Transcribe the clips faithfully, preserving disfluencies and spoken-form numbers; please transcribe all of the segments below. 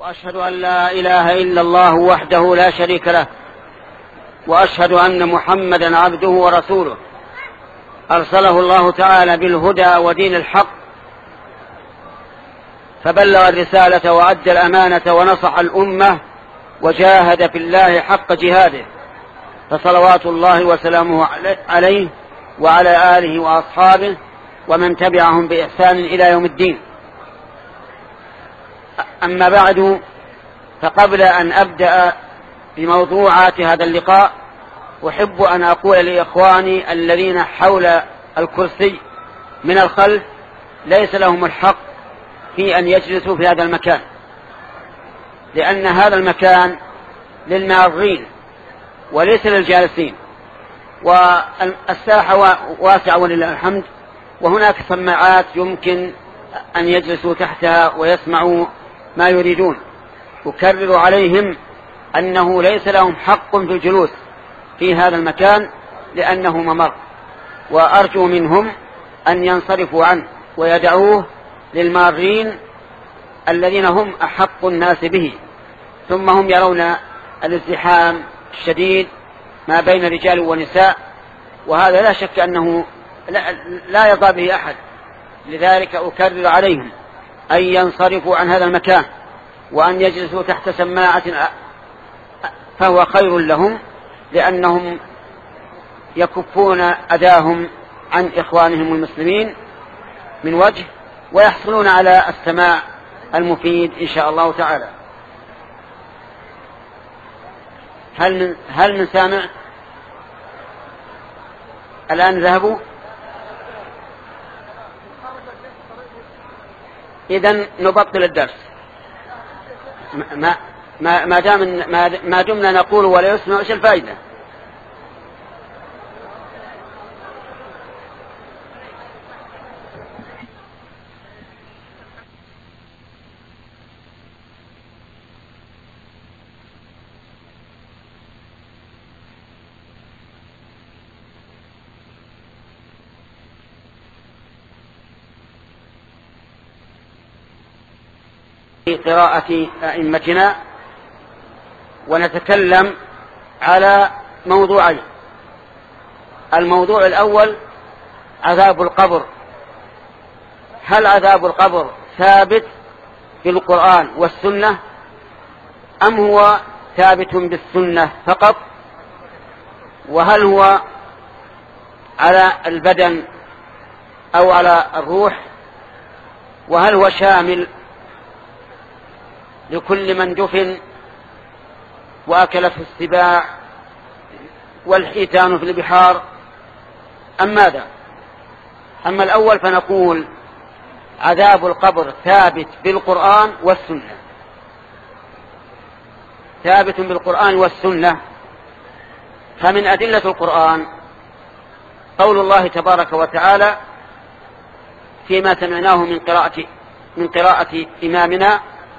وأشهد أن لا إله إلا الله وحده لا شريك له، وأشهد أن محمدا عبده ورسوله أرسله الله تعالى بالهدى ودين الحق، فبلغ الرسالة وأدى الأمانة ونصح الأمة وجاهد في الله حق جهاده، فصلوات الله وسلامه عليه وعلى آله وأصحابه ومن تبعهم بإحسان إلى يوم الدين. أما بعد، فقبل أن أبدأ بموضوعات هذا اللقاء أحب أن أقول لإخواني الذين حول الكرسي من الخلف ليس لهم الحق في أن يجلسوا في هذا المكان، لأن هذا المكان للمارين وليس للجالسين، والساحة واسعة ولله الحمد، وهناك سماعات يمكن أن يجلسوا تحتها ويسمعوا ما يريدون. أكرر عليهم أنه ليس لهم حق في الجلوس في هذا المكان لأنه ممر، وأرجو منهم أن ينصرفوا عنه ويدعوه للمارين الذين هم أحق الناس به. ثم هم يرون الازدحام الشديد ما بين رجال ونساء، وهذا لا شك أنه لا يرضى به أحد، لذلك أكرر عليهم أن ينصرفوا عن هذا المكان وأن يجلسوا تحت سماعة فهو خير لهم، لأنهم يكفون أذاهم عن إخوانهم المسلمين من وجه، ويحصلون على السماع المفيد إن شاء الله تعالى. هل من, هل من سامع؟ الآن ذهبوا؟ إذن نبطل الدرس ما ما ما دام ما دمنا نقول ولا يسمع، ايش الفائدة؟ في قراءة أئمتنا، ونتكلم على موضوعين. الموضوع الأول عذاب القبر. هل عذاب القبر ثابت في القرآن والسنة أم هو ثابت بالسنة فقط؟ وهل هو على البدن أو على الروح؟ وهل هو شامل لكل من دفن وأكلته السباع والحيتان في البحار أم ماذا؟ أما الأول فنقول عذاب القبر ثابت بالقرآن والسنة، ثابت بالقرآن والسنة. فمن أدلة القرآن قول الله تبارك وتعالى فيما سمعناه من قراءة من قراءة إمامنا: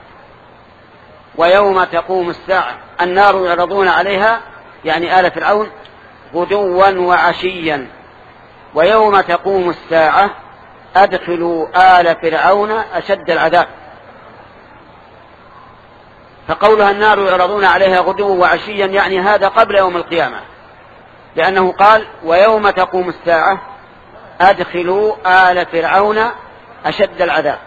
ويوم تقوم الساعة النار يعرضون عليها، يعني آل فرعون، غدوا وعشيا، ويوم تقوم الساعة أدخلوا آل فرعون أشد العذاب. فقولها النار يعرضون عليها غدوا وعشيا يعني هذا قبل يوم القيامة، لأنه قال ويوم تقوم الساعة أدخلوا آل فرعون أشد العذاب.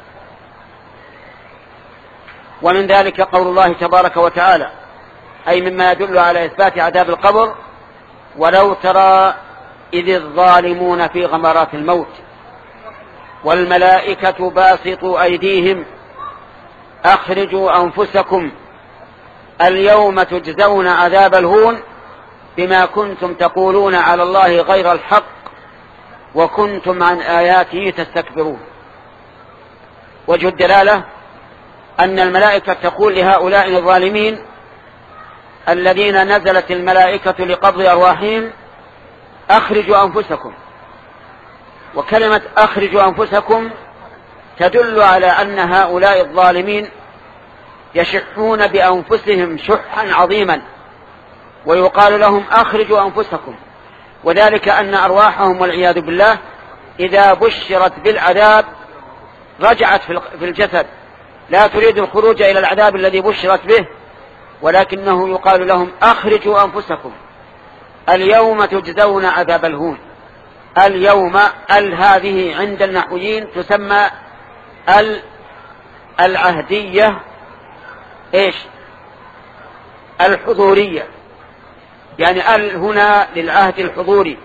ومن ذلك قول الله تبارك وتعالى، أي مما يدل على إثبات عذاب القبر: ولو ترى إذ الظالمون في غمرات الموت والملائكة باسطوا أيديهم أخرجوا أنفسكم اليوم تجزون عذاب الهون بما كنتم تقولون على الله غير الحق وكنتم عن آياته تستكبرون. وجه الدلالة أن الملائكة تقول لهؤلاء الظالمين الذين نزلت الملائكة لقبض أرواحهم: أخرجوا أنفسكم. وكلمة أخرجوا أنفسكم تدل على أن هؤلاء الظالمين يشحون بأنفسهم شحا عظيما، ويقال لهم أخرجوا أنفسكم، وذلك أن أرواحهم والعياذ بالله إذا بشرت بالعذاب رجعت في الجسد لا تريد الخروج إلى العذاب الذي بشرت به، ولكنه يقال لهم أخرجوا أنفسكم اليوم تجزون عذاب الهون. اليوم ال هذه عند النحويين تسمى ال العهدية إيش؟ الحضورية، يعني ال هنا للعهد الحضوري،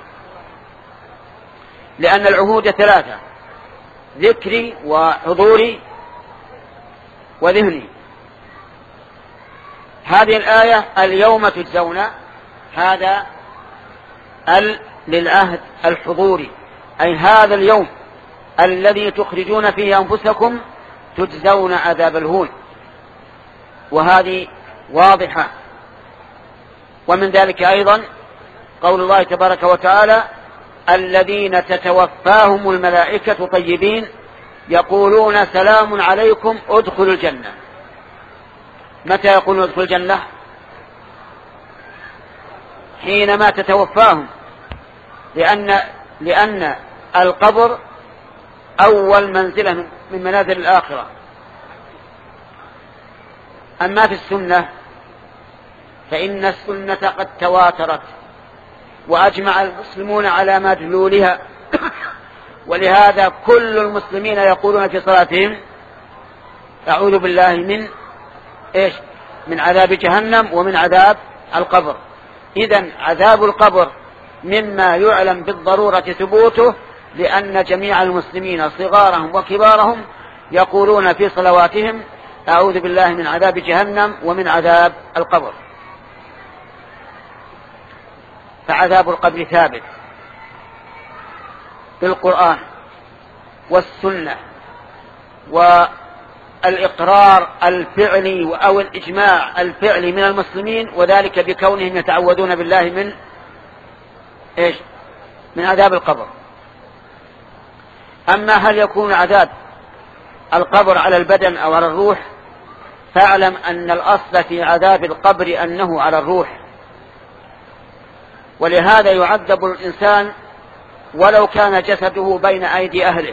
لأن العهود ثلاثة: ذكري وحضوري وذهني. هذه الآية اليوم تجزون، هذا ال للعهد الحضوري، أي هذا اليوم الذي تخرجون فيه أنفسكم تجزون عذاب الهون، وهذه واضحة. ومن ذلك أيضا قول الله تبارك وتعالى: الذين تتوفاهم الملائكة طيبين يقولون سلام عليكم ادخلوا الجنة. متى يقولون ادخلوا الجنة؟ حينما تتوفاهم، لأن, لأن القبر أول منزلة من منازل الآخرة. أما في السنة فإن السنة قد تواترت وأجمع المسلمون على مدلولها، ولهذا كل المسلمين يقولون في صلاتهم: أعوذ بالله من إيش؟ من عذاب جهنم ومن عذاب القبر. إذن عذاب القبر مما يعلم بالضرورة ثبوته، لأن جميع المسلمين صغارهم وكبارهم يقولون في صلواتهم: أعوذ بالله من عذاب جهنم ومن عذاب القبر. فعذاب القبر ثابت بالقرآن والسنة والإقرار الفعلي أو الإجماع الفعلي من المسلمين، وذلك بكونهم يتعوذون بالله من إيش؟ من عذاب القبر. أما هل يكون عذاب القبر على البدن أو على الروح؟ فاعلم أن الأصل في عذاب القبر أنه على الروح، ولهذا يعذب الإنسان ولو كان جسده بين أيدي أهله.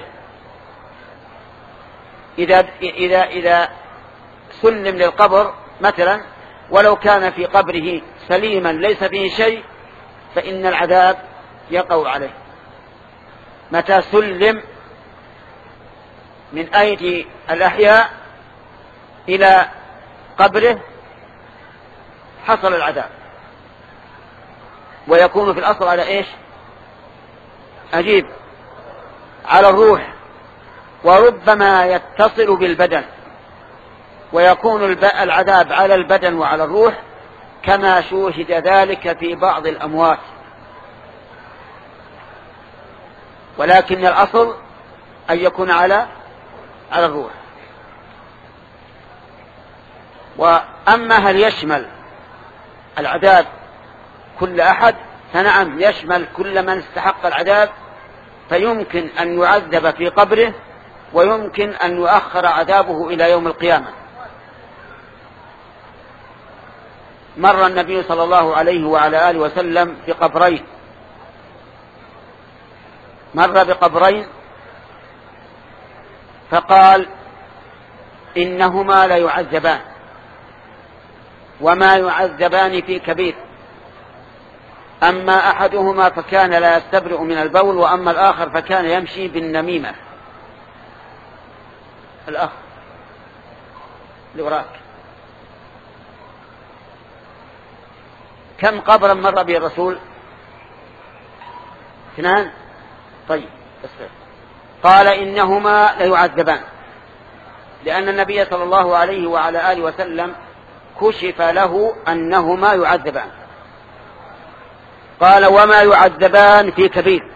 إذا, إذا, إذا سلم للقبر مثلا ولو كان في قبره سليما ليس فيه شيء، فإن العذاب يقع عليه. متى سلم من أيدي الأحياء إلى قبره حصل العذاب، ويكون في الأصل على إيش؟ عجيب، على الروح، وربما يتصل بالبدن، ويكون العذاب على البدن وعلى الروح، كما شوهد ذلك في بعض الأموات. ولكن الأصل أن يكون على على الروح. وأما هل يشمل العذاب كل أحد؟ فنعم، يشمل كل من استحق العذاب، فيمكن أن يعذب في قبره، ويمكن أن يؤخر عذابه إلى يوم القيامة. مر النبي صلى الله عليه وعلى آله وسلم بقبرين، مر بقبرين فقال: إنهما لا يعذبان، وما يعذبان في كبير، أما أحدهما فكان لا يستبرئ من البول، وأما الآخر فكان يمشي بالنميمة. الأخ لوراك، كم قبرا مر به الرسول؟ اثنان. طيب، قال: إنهما ليعذبان، لأن النبي صلى الله عليه وعلى آله وسلم كشف له أنهما يعذبان. قال: وما يعذبان في كبير.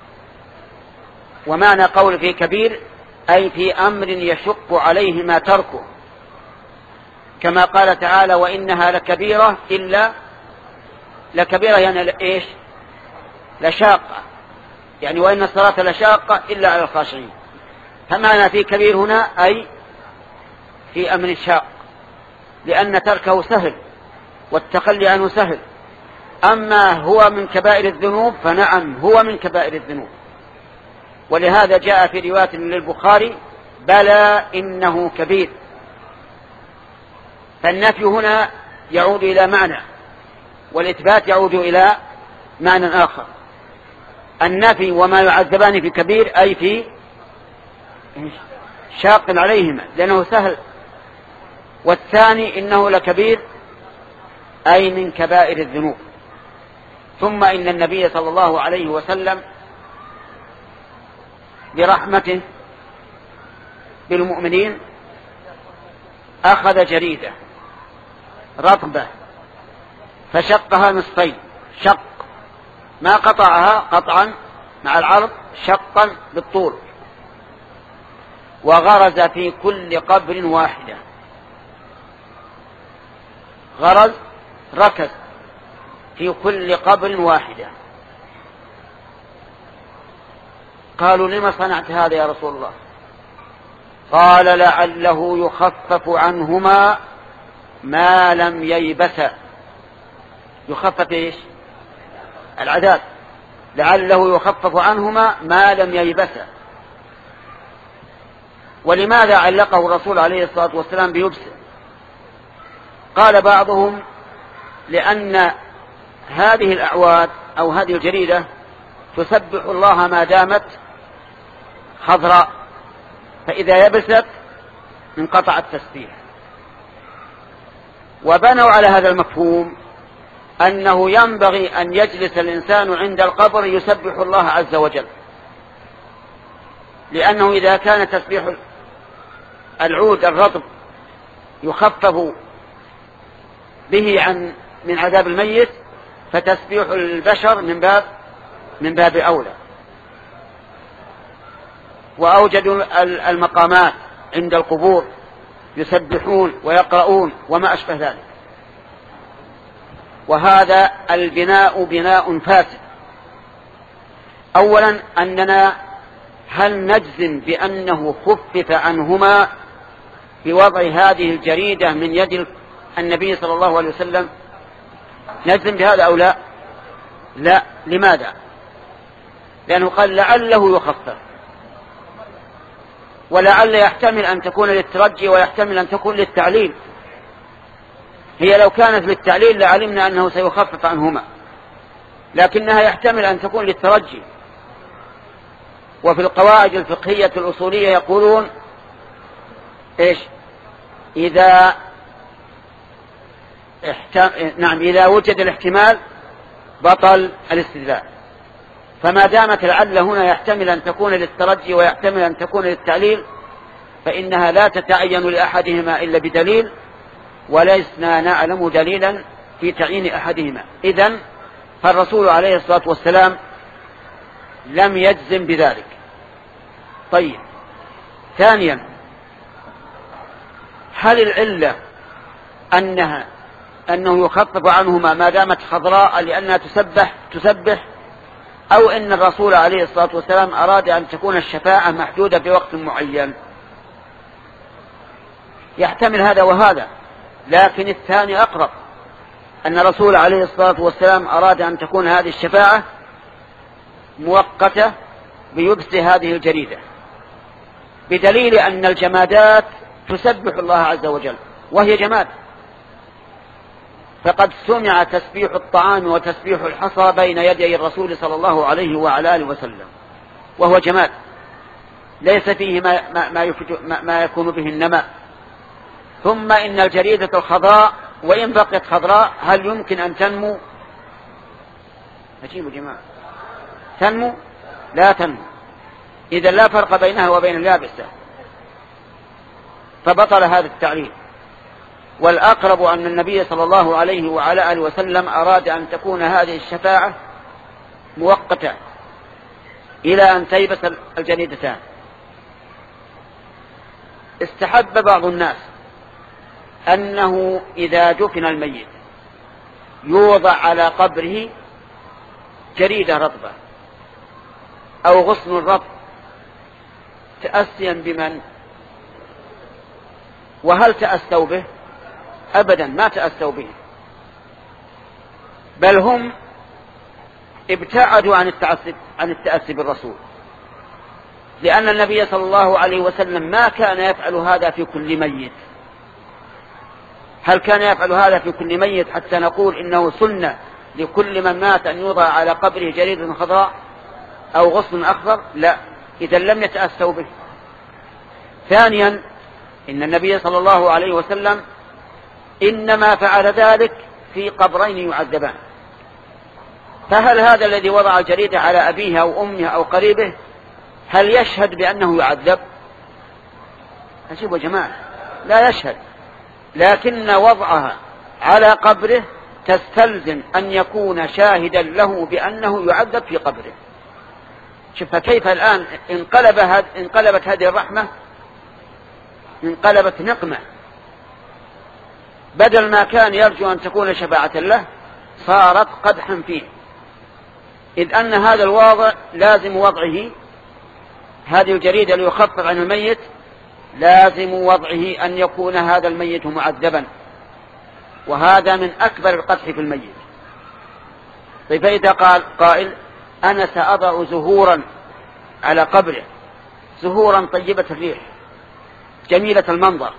ومعنى قول في كبير أي في أمر يشق عليهما تركه، كما قال تعالى: وإنها لكبيرة إلا لكبيرة، يعني إيش؟ لشاقة، يعني وإن الصلاة لشاقة إلا على الخاشعين. فمعنى في كبير هنا أي في أمر شاق، لأن تركه سهل والتخلي عنه سهل. أما هو من كبائر الذنوب فنعم هو من كبائر الذنوب، ولهذا جاء في رواية للبخاري: بلى إنه كبير، فالنفي هنا يعود إلى معنى، والإثبات يعود إلى معنى آخر. النفي وما يعذبان في كبير أي في شاق عليهما لأنه سهل، والثاني إنه لكبير أي من كبائر الذنوب. ثم إن النبي صلى الله عليه وسلم برحمته بالمؤمنين أخذ جريدة رطبة فشقها نصفين، شق ما قطعها قطعا مع العرض، شقا بالطول، وغرز في كل قبر واحدة. غرز ركز في كل قبر واحدة. قالوا لما صنعت هذا يا رسول الله؟ قال لعله يخفف عنهما ما لم ييبسا. يخفف ايش؟ العذاب. لعله يخفف عنهما ما لم ييبسا. ولماذا علقه الرسول عليه الصلاة والسلام بيبس؟ قال بعضهم لأن هذه الأعواد أو هذه الجريدة تسبح الله ما دامت خضراء، فإذا يبست انقطع التسبيح. وبنوا على هذا المفهوم أنه ينبغي أن يجلس الإنسان عند القبر يسبح الله عز وجل، لأنه إذا كان تسبيح العود الرطب يخفف به عن من عذاب الميت، فتسبيح البشر من باب من باب أولى. وأوجدوا المقامات عند القبور يسبحون ويقرؤون وما أشبه ذلك. وهذا البناء بناء فاسد. أولا أننا هل نجزم بأنه خفف عنهما بوضع هذه الجريدة من يد النبي صلى الله عليه وسلم؟ نجزم بهذا أو لا؟ لا. لماذا؟ لأنه قال لعله يخفف، ولعل يحتمل أن تكون للترجي ويحتمل أن تكون للتعليل. هي لو كانت للتعليل لعلمنا أنه سيخفف عنهما، لكنها يحتمل أن تكون للترجي. وفي القواعد الفقهية الأصولية يقولون إيش؟ إذا احتم... نعم إذا وجد الاحتمال بطل الاستدلال. فما دامت لعل هنا يحتمل أن تكون للترجي ويحتمل أن تكون للتعليل، فإنها لا تتعين لأحدهما إلا بدليل، ولسنا نعلم دليلا في تعيين أحدهما. إذن فالرسول عليه الصلاة والسلام لم يجزم بذلك. طيب، ثانيا، هل العلة أنها أنه يخفف عنهما ما دامت خضراء لأنها تسبح تسبح أو أن الرسول عليه الصلاة والسلام أراد أن تكون الشفاعة محدودة بوقت معين؟ يحتمل هذا وهذا، لكن الثاني أقرب، أن الرسول عليه الصلاة والسلام أراد أن تكون هذه الشفاعة مؤقتة بيبس هذه الجريدة، بدليل أن الجمادات تسبح الله عز وجل وهي جماد. فقد سمع تسبيح الطعام وتسبيح الحصى بين يدي الرسول صلى الله عليه وعلى آله وسلم وهو جماد ليس فيه ما, ما, ما, ما, ما يكون به النماء. ثم إن الجريدة الخضراء وإن بقيت خضراء هل يمكن أن تنمو؟ أجيبوا جماعة، تنمو؟ لا تنمو. إذا لا فرق بينها وبين اليابسة، فبطل هذا التعليل. والأقرب أن النبي صلى الله عليه وعلى آله وسلم أراد أن تكون هذه الشفاعة مؤقتة إلى أن تيبس الجريدتان. استحب بعض الناس أنه إذا دفن الميت يوضع على قبره جريدة رطبة أو غصن رطب تأسيا بمن؟ وهل تأسوا به؟ أبدا ما تأسوا به، بل هم ابتعدوا عن التأسي عن التأسي بالرسول، لأن النبي صلى الله عليه وسلم ما كان يفعل هذا في كل ميت، هل كان يفعل هذا في كل ميت حتى نقول إنه سنة لكل من مات أن يوضع على قبره جريدة خضراء أو غصن أخضر؟ لا، إذا لم يتأسوا به. ثانيا، إن النبي صلى الله عليه وسلم إنما فعل ذلك في قبرين يعذبان، فهل هذا الذي وضع الجريدة على أبيه أو أمه أو قريبه هل يشهد بأنه يعذب؟ أجيب يا جماعة، لا يشهد، لكن وضعها على قبره تستلزم أن يكون شاهدا له بأنه يعذب في قبره. شوف كيف الآن انقلب هد... انقلبت هذه الرحمة انقلبت نقمة، بدل ما كان يرجو أن تكون شفاعة له صارت قدحا فيه، إذ أن هذا الواضع لازم وضعه، هذه الجريدة ليخفف عن الميت لازم وضعه أن يكون هذا الميت معذبا، وهذا من أكبر القدح في الميت. طيب فإذا قال قائل أنا سأضع زهورا على قبره، زهورا طيبة الريح جميلة المنظر،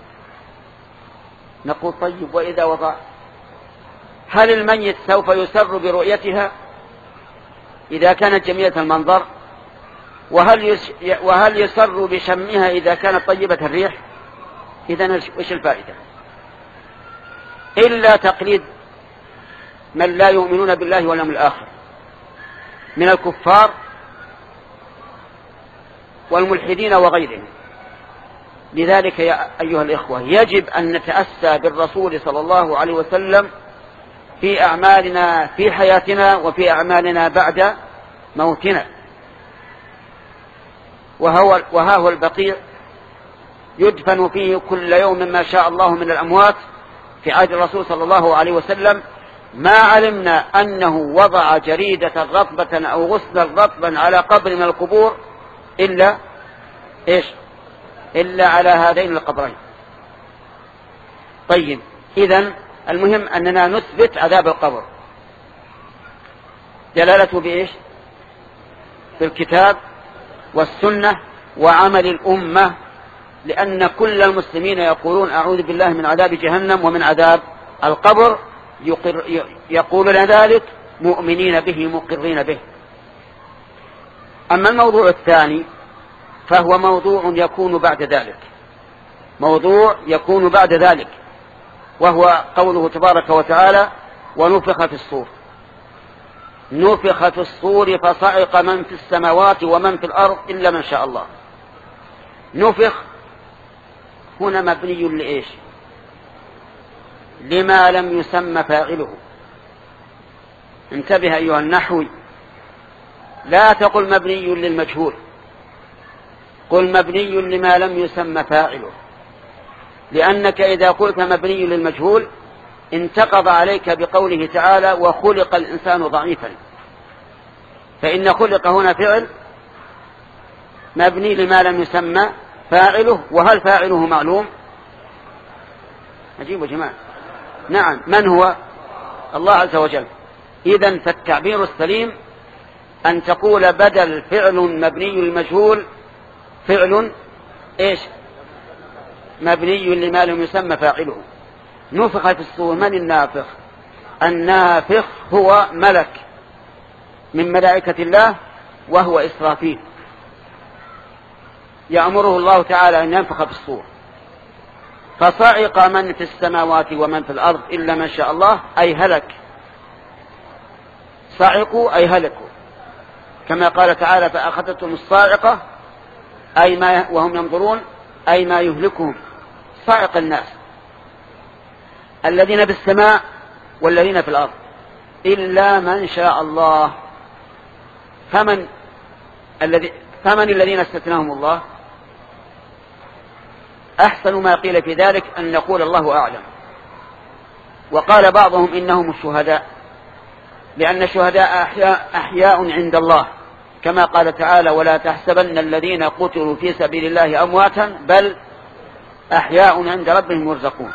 نقول طيب وإذا وضع، هل الميت سوف يسر برؤيتها إذا كانت جميلة المنظر؟ وهل وهل يسر بشمها إذا كانت طيبة الريح؟ إذن وش الفائدة؟ إلا تقليد من لا يؤمنون بالله واليوم الآخر من الكفار والملحدين وغيرهم. لذلك يا أيها الإخوة يجب أن نتأسى بالرسول صلى الله عليه وسلم في أعمالنا في حياتنا وفي أعمالنا بعد موتنا. وهو وها هو البقيع يدفن فيه كل يوم ما شاء الله من الأموات في عهد الرسول صلى الله عليه وسلم، ما علمنا أنه وضع جريدة رطبة أو غصنا رطبا على قبر من القبور إلا إيش؟ إلا على هذين القبرين. طيب إذن المهم أننا نثبت عذاب القبر، دلالته بإيش؟ بالكتاب والسنة وعمل الأمة، لأن كل المسلمين يقولون أعوذ بالله من عذاب جهنم ومن عذاب القبر، يقولون ذلك مؤمنين به مقرين به. أما الموضوع الثاني فهو موضوع يكون بعد ذلك، موضوع يكون بعد ذلك وهو قوله تبارك وتعالى ونفخ في الصور. نفخ في الصور فصعق من في السماوات ومن في الأرض إلا من شاء الله. نفخ هنا مبني لإيش؟ لما لم يسمى فاعله. انتبه أيها النحوي، لا تقل مبني للمجهول، قل مبني لما لم يسمى فاعله، لأنك إذا قلت مبني للمجهول انتقض عليك بقوله تعالى وخلق الإنسان ضعيفا، فإن خلق هنا فعل مبني لما لم يسمى فاعله، وهل فاعله معلوم؟ عجيب يا جماعة. نعم، من هو؟ الله عز وجل. إذن فالتعبير السليم أن تقول بدل فعل مبني للمجهول فعل إيش؟ مبني لما لم يسمى فاعله. نفخ في الصور، من النافخ؟ النافخ هو ملك من ملائكة الله وهو إسرافيل، يأمره الله تعالى أن ينفخ في الصور، فصعق من في السماوات ومن في الأرض إلا من شاء الله، أي هلك. صعقوا أي هلكوا، كما قال تعالى فأخذتهم الصاعقة أي ما وهم ينظرون أي ما يهلكهم. صاعق الناس الذين في السماء والذين في الأرض إلا من شاء الله. فمن الذي فمن الذين استثناهم الله؟ أحسن ما قيل في ذلك أن نقول الله أعلم. وقال بعضهم إنهم الشهداء، لأن الشهداء أحياء, أحياء عند الله، كما قال تعالى ولا تحسبن الذين قتلوا في سبيل الله أمواتا بل أحياء عند ربهم يرزقون.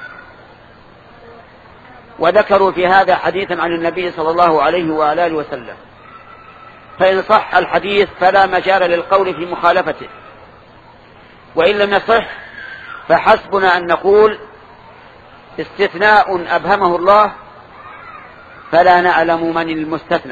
وذكروا في هذا حديثا عن النبي صلى الله عليه وآله وسلم، فإن صح الحديث فلا مجال للقول في مخالفته، وإن لم يصح فحسبنا أن نقول استثناء أبهمه الله فلا نعلم من المستثنى،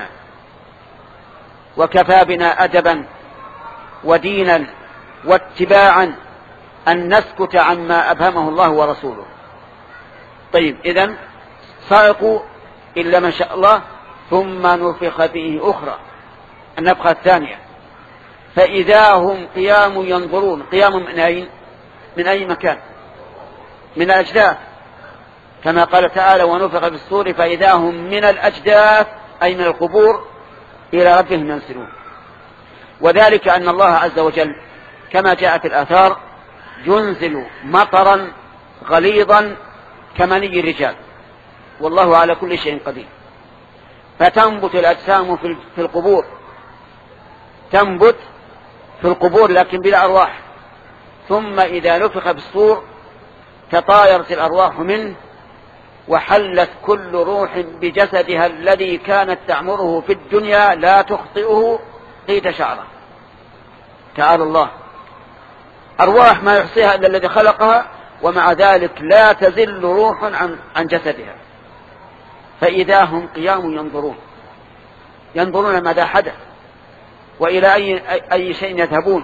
وكفى بنا أدبا ودينا واتباعا أن نسكت عما أبهمه الله ورسوله. طيب، إذن صعقوا إلا من شاء الله ثم نفخ فيه أخرى، النفخة الثانية، فإذا هم قيام ينظرون. قيام من أين؟ من أي مكان؟ من الأجداث، كما قال تعالى ونفخ في الصور فإذا هم من الأجداث أي من القبور إلى ربهم ينسلون. وذلك أن الله عز وجل كما جاء في الآثار ينزل مطرا غليظا كمني الرجال، والله على كل شيء قدير، فتنبت الأجسام في القبور، تنبت في القبور لكن بلا أرواح، ثم إذا نفخ بالصور تطايرت الأرواح منه وحلت كل روح بجسدها الذي كانت تعمره في الدنيا لا تخطئه قيد شعره. تعالى الله، أرواح ما يحصيها إلا الذي خلقها، ومع ذلك لا تزل روح عن, عن جسدها. فإذا هم قيام ينظرون، ينظرون ماذا حدث وإلى أي, أي شيء يذهبون،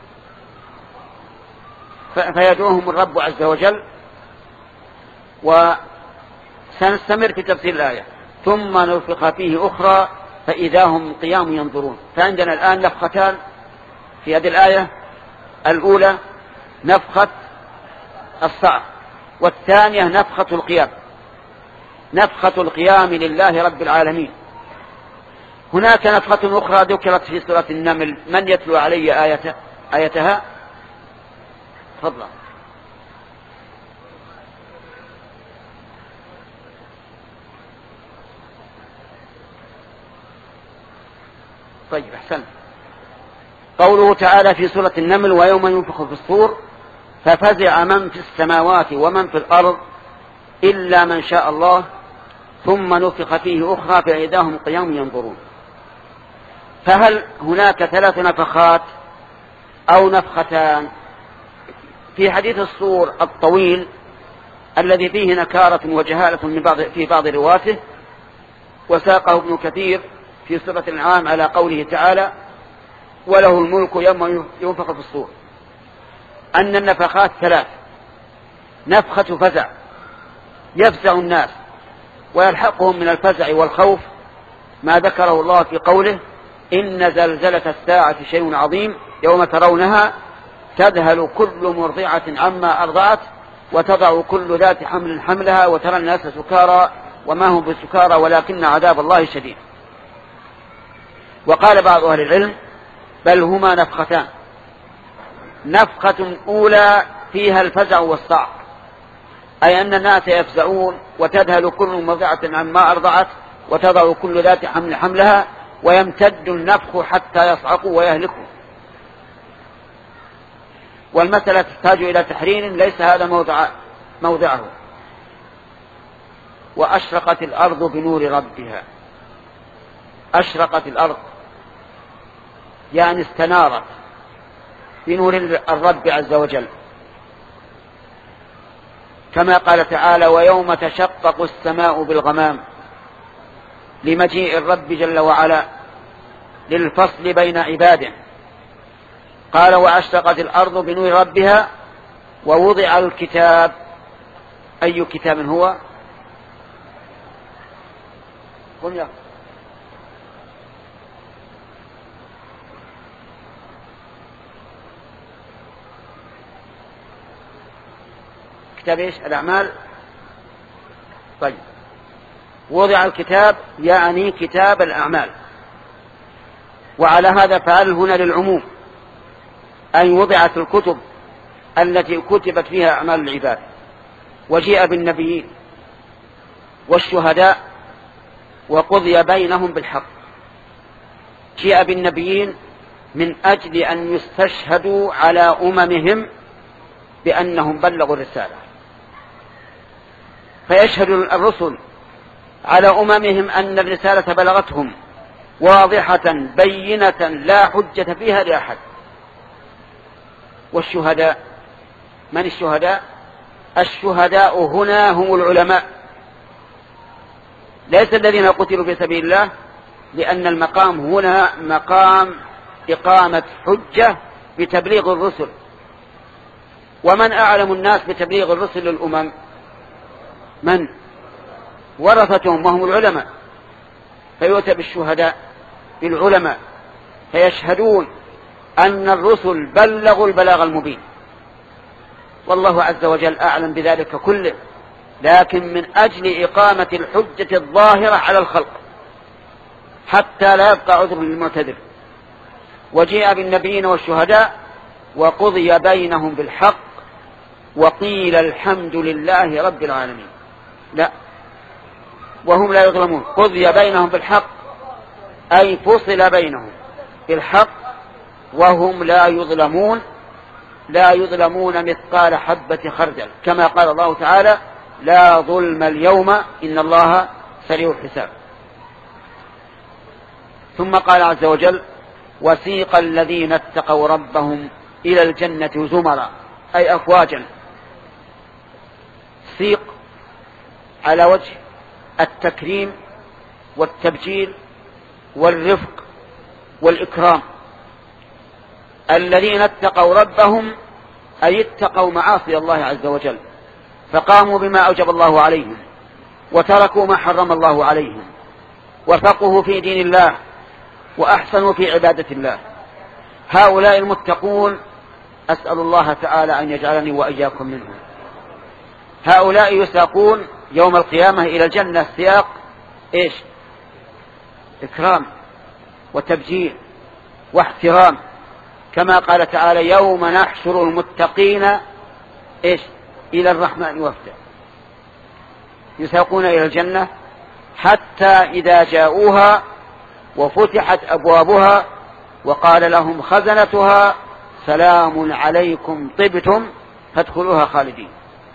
فيدعوهم الرب عز وجل. وسنستمر في تفسير الآية ثم نفخ فيه أخرى فإذا هم قيام ينظرون. فعندنا الآن نفختان في هذه الآية، الأولى نفخة الصعق، والثانية نفخة القيام، نفخة القيام لله رب العالمين. هناك نفخة أخرى ذكرت في سورة النمل، من يتلو علي آية آيتها؟ تفضل. طيب، أحسن. قوله تعالى في سورة النمل ويوم ينفخ في الصور ففزع من في السماوات ومن في الأرض إلا من شاء الله ثم نفخ فيه أخرى فإذا هم قيام ينظرون. فهل هناك ثلاث نفخات أو نفختان؟ في حديث الصور الطويل الذي فيه نكارة وجهالة من بعض في بعض رواته، وساقه ابن كثير في سورة الأنعام على قوله تعالى وله الملك يوم ينفخ في الصور، أن النفخات ثلاث: نفخة فزع يفزع الناس ويلحقهم من الفزع والخوف ما ذكره الله في قوله إن زلزلة الساعة شيء عظيم يوم ترونها تذهل كل مرضعة عما أرضعت وتضع كل ذات حمل حملها وترى الناس سكارى وما هم بسكارى ولكن عذاب الله شديد. وقال بعض أهل العلم بل هما نفختان، نفخة أولى فيها الفزع والصعق، أي أن الناس يفزعون وتذهل كل مرضعة عما أرضعت وتضع كل ذات حمل حملها ويمتد النفخ حتى يصعقوا ويهلكوا. والمسألة تحتاج إلى تحرير ليس هذا موضع موضعه. وأشرقت الأرض بنور ربها، أشرقت الأرض يعني استنارت بنور الرب عز وجل، كما قال تعالى ويوم تشقق السماء بالغمام لمجيء الرب جل وعلا للفصل بين عباده. قال وأشرقت الأرض بنور ربها ووضع الكتاب. أي كتاب هو؟ قل يا كتاب إيش؟ الأعمال. طيب، وضع الكتاب يعني كتاب الأعمال، وعلى هذا فعل هنا للعموم، أي وضعت الكتب التي كتبت فيها أعمال العباد، وجيء بالنبيين والشهداء وقضي بينهم بالحق. جيء بالنبيين من أجل أن يستشهدوا على أممهم بأنهم بلغوا الرسالة، فيشهد الرسل على أممهم أن الرسالة بلغتهم واضحة بينة لا حجة فيها لأحد. والشهداء من الشهداء؟ الشهداء هنا هم العلماء، ليس الذين قتلوا في سبيل الله، لأن المقام هنا مقام إقامة حجة بتبليغ الرسل. ومن أعلم الناس بتبليغ الرسل للأمم؟ من؟ ورثتهم وهم العلماء، فيؤتى بالشهداء بالعلماء فيشهدون أن الرسل بلغوا البلاغ المبين، والله عز وجل أعلم بذلك كله، لكن من أجل إقامة الحجة الظاهرة على الخلق حتى لا يبقى عذر للمعتذر. وجيء بالنبيين والشهداء وقضي بينهم بالحق وقيل الحمد لله رب العالمين. لا، وهم لا يظلمون. قضي بينهم بالحق أي فصل بينهم بالحق وهم لا يظلمون، لا يظلمون مثقال حبة خردل، كما قال الله تعالى: لا ظلم اليوم إن الله سريع الحساب. ثم قال عز وجل: وسيق الذين اتقوا ربهم إلى الجنة زمرا، أي أفواجا. سيق على وجه التكريم والتبجيل والرفق والإكرام. الذين اتقوا ربهم أي اتقوا معاصي الله عز وجل، فقاموا بما أوجب الله عليهم وتركوا ما حرم الله عليهم، وفقهوا في دين الله وأحسنوا في عبادة الله. هؤلاء المتقون أسأل الله تعالى أن يجعلني وإياكم منهم. هؤلاء يساقون يوم القيامة إلى الجنة سياق إيش؟ إكرام وتبجيل واحترام، كما قال تعالى: يوم نحشر المتقين إيش؟ إلى الرحمن وفدا. يساقون إلى الجنة حتى إذا جاءوها وفتحت أبوابها وقال لهم خزنتها: سلام عليكم طبتم فادخلوها خالدين.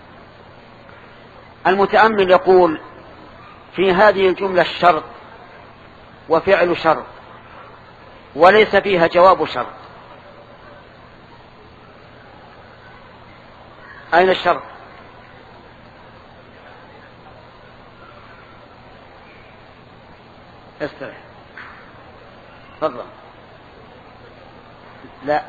المتأمل يقول في هذه الجملة الشرط وفعل شرط، وليس فيها جواب شرط. أين الشرط؟ استرح. تفضل. لا،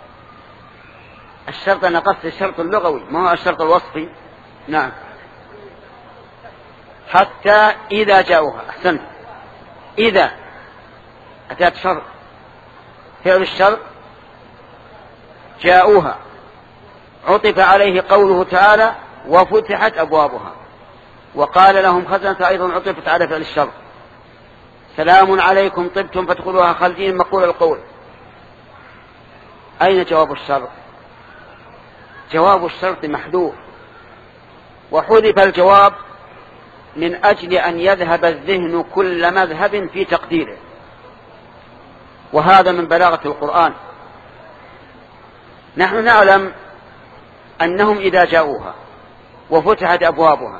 الشرط أنا قصد الشرط اللغوي، ما هو الشرط الوصفي. نعم. حتى إذا جاءوها. أحسنت. إذا أتت شرط، فعل الشرط جاءوها، عطف عليه قوله تعالى: وفتحت أبوابها، وقال لهم خزنة أيضا عطفت على فعل الشرط. سلام عليكم طبتم فادخلوها خالدين مقول القول. أين جواب الشرط؟ جواب الشرط محذوف، وحذف الجواب من أجل أن يذهب الذهن كل مذهب في تقديره، وهذا من بلاغة القرآن. نحن نعلم أنهم إذا جاءوها وفتحت أبوابها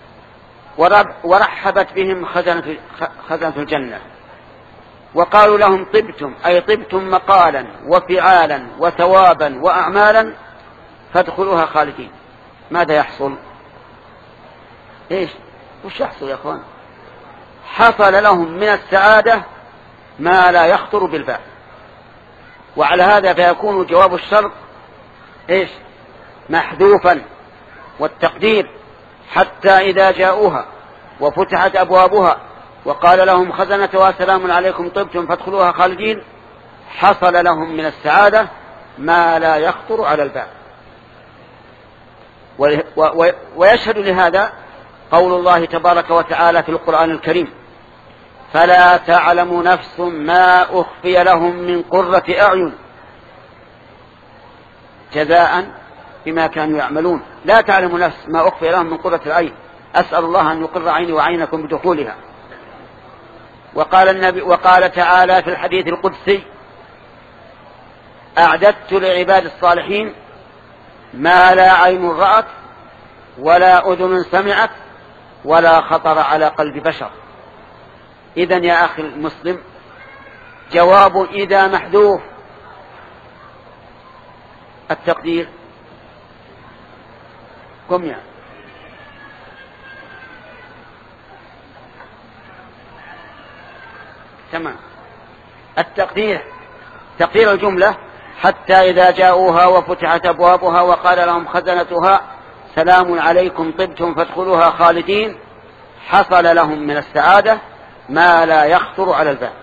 ورحبت بهم خزنة, خزنة الجنة وقالوا لهم طبتم، أي طبتم مقالا وفعالا وثوابا وأعمالا فادخلوها خالدين، ماذا يحصل؟ إيش؟ وش يحصل يا أخوان؟ حصل لهم من السعادة ما لا يخطر بالبال. وعلى هذا فيكون جواب الشرط إيش؟ محذوفا، والتقدير حتى إذا جاءوها وفتحت أبوابها وقال لهم خزنتها سلام عليكم طبتم فادخلوها خالدين، حصل لهم من السعادة ما لا يخطر على البال. ويشهد لهذا قول الله تبارك وتعالى في القرآن الكريم: فلا تعلم نفس ما أخفي لهم من قرة أعين جزاء بما كانوا يعملون. لا تعلم نفس ما أخفي لهم من قرة العين. أسأل الله أن يقر عيني وعينكم بدخولها. وقال النبي وقال تعالى في الحديث القدسي: أعددت لعباد الصالحين ما لا عين رأت ولا أذن سمعت ولا خطر على قلب بشر. إذن يا أخي المسلم جواب إذا محذوف، التقدير قم يعني. تمام. التقدير تقدير الجملة حتى إذا جاءوها وفتحت أبوابها وقال لهم خزنتها سلام عليكم طبتم فادخلوها خالدين حصل لهم من السعادة ما لا يخطر على البال.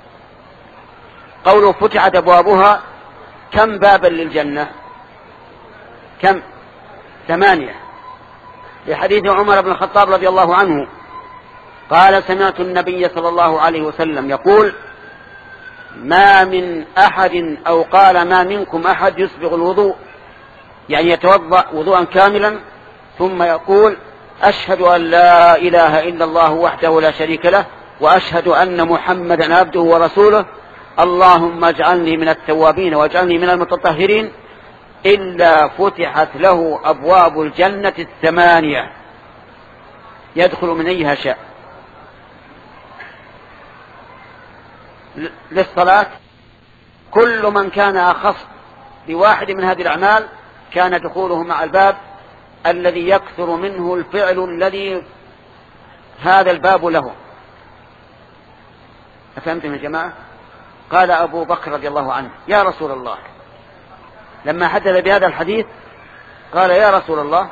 قوله فتحت أبوابها كم بابا للجنة؟ كم؟ ثمانية، لحديث عمر بن الخطاب رضي الله عنه قال سمعت النبي صلى الله عليه وسلم يقول ما من أحد أو قال ما منكم أحد يسبغ الوضوء يعني يتوضأ وضوءا كاملا ثم يقول أشهد أن لا إله إلا الله وحده لا شريك له وأشهد أن محمدا عبده ورسوله اللهم اجعلني من التوابين واجعلني من المتطهرين إلا فتحت له أبواب الجنة الثمانية يدخل من أيها شاء. للصلاة كل من كان أخص بواحد من هذه الأعمال كان دخوله مع الباب الذي يكثر منه الفعل الذي هذا الباب له. أفهمتم يا جماعة؟ قال أبو بكر رضي الله عنه يا رسول الله لما حدث بهذا الحديث قال يا رسول الله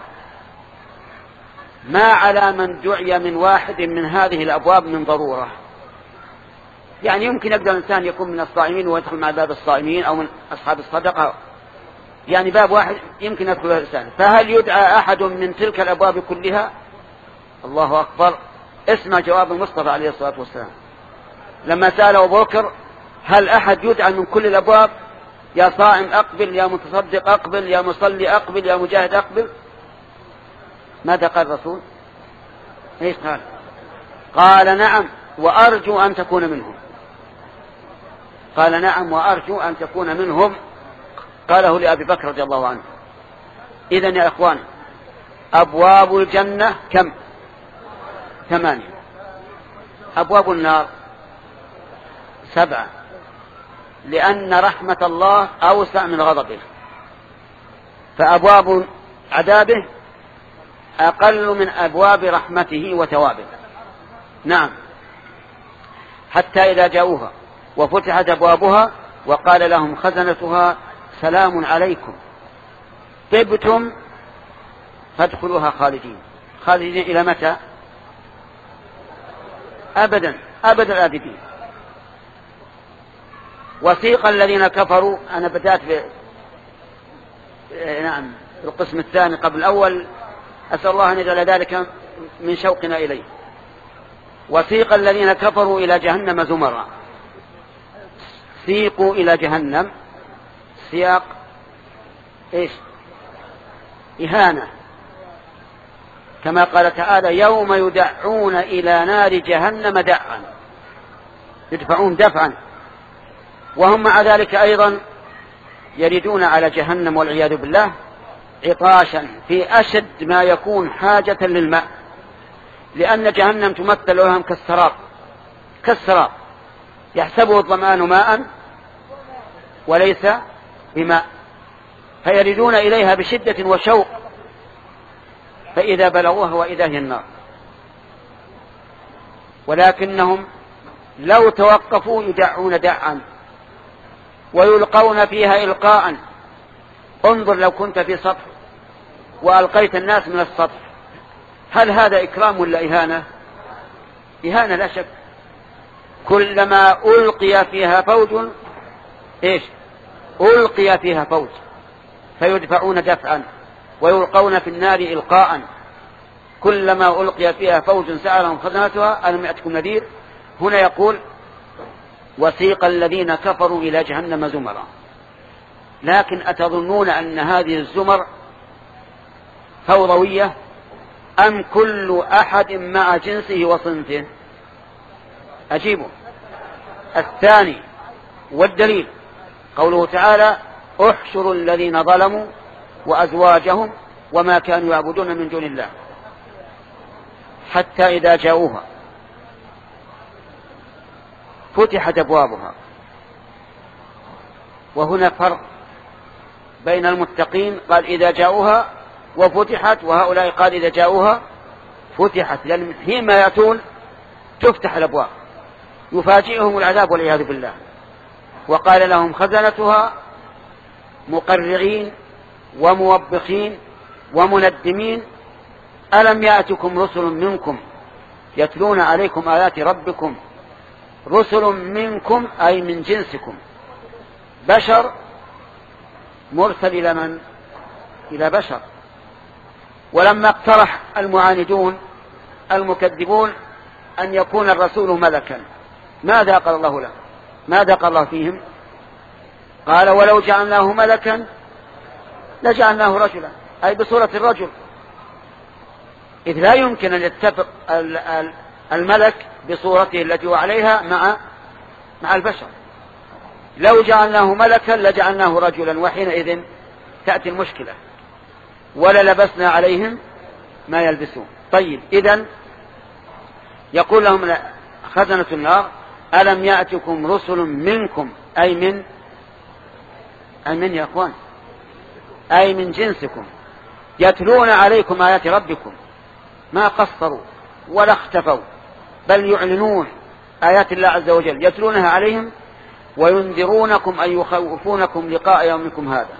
ما على من دعي من واحد من هذه الأبواب من ضرورة، يعني يمكن يقدر الإنسان يكون من الصائمين ويدخل مع باب الصائمين أو من أصحاب الصدقة، يعني باب واحد يمكن يدخل الإنسان، فهل يدعى أحد من تلك الأبواب كلها؟ الله أكبر. اسمع جواب المصطفى عليه الصلاة والسلام لما سأل أبو بكر هل أحد يدعى من كل الأبواب؟ يا صائم أقبل، يا متصدق أقبل، يا مصلي أقبل، يا مجاهد أقبل. ماذا قال الرسول؟ ايش قال؟ قال نعم وأرجو أن تكون منهم. قال نعم وأرجو أن تكون منهم. قاله لأبي بكر رضي الله عنه. إذن يا إخوان أبواب الجنة كم؟ ثمانية. أبواب النار سبعة، لأن رحمة الله أوسع من غضبه، فأبواب عذابه أقل من أبواب رحمته وتوابه. نعم. حتى إذا جاءوها وفتحت أبوابها وقال لهم خزنتها سلام عليكم طبتم فادخلوها خالدين. خالدين إلى متى؟ أبدا أبدا الآبدين. وسيق الذين كفروا، أنا بدأت ب... نعم القسم الثاني قبل الأول، أسأل الله أن يجعل ذلك من شوقنا إليه. وسيق الذين كفروا إلى جهنم زمرا. سيقوا إلى جهنم سياق إيش؟ إهانة، كما قال تعالى يوم يدعون إلى نار جهنم دعا، يدفعون دفعا، وهم مع ذلك أيضا يردون على جهنم والعياذ بالله عطاشا في أشد ما يكون حاجة للماء، لأن جهنم تمثل لهم كالسراب كالسراب يحسبه الظمآن ماء وليس بماء، فيردون إليها بشدة وشوق، فإذا بلغوها وإذا هي النار. ولكنهم لو توقفوا يدعون دعا ويلقون فيها إلقاء. انظر لو كنت في سطح وألقيت الناس من السطح، هل هذا إكرام ولا إهانة؟ إهانة لا شك. كلما ألقي فيها فوج إيش؟ ألقي فيها فوج فيدفعون دفعا ويلقون في النار إلقاء. كلما ألقي فيها فوج سألهم خزنتها ألم يأتكم نذير. هنا يقول وسيق الذين كفروا إلى جهنم زمرا. لكن أتظنون أن هذه الزمر فوضوية أم كل أحد مع جنسه وصنفه؟ أجيبه. الثاني والدليل قوله تعالى احشروا الذين ظلموا وأزواجهم وما كانوا يعبدون من دون الله حتى إذا جاءوها فتحت أبوابها. وهنا فرق بين المتقين، قال إذا جاءوها وفتحت، وهؤلاء قال إذا جاءوها فتحت، لأن حينما يأتون تفتح الأبواب يفاجئهم العذاب والعياذ بالله. وقال لهم خزنتها مقرعين وموبخين ومندمين ألم يأتكم رسل منكم يتلون عليكم آيات ربكم، رسل منكم أي من جنسكم، بشر مرسل إلى من؟ إلى بشر. ولما اقترح المعاندون المكذبون أن يكون الرسول ملكا، ماذا قال الله له؟ ماذا قال الله فيهم؟ قال ولو جعلناه ملكا لجعلناه رجلا، أي بصورة الرجل، إذ لا يمكن أن يتفق الملك بصورته التي هو عليها مع مع البشر. لو جعلناه ملكا لجعلناه رجلا، وحينئذ تأتي المشكلة وللبسنا عليهم ما يلبسون. طيب، إذن يقول لهم خزنة النار ألم يأتكم رسل منكم، أي من أي من يا أخوان أي من جنسكم، يتلون عليكم آيات ربكم، ما قصروا ولا اختفوا، بل يعلنون آيات الله عز وجل، يتلونها عليهم وينذرونكم أن يخوفونكم لقاء يومكم هذا.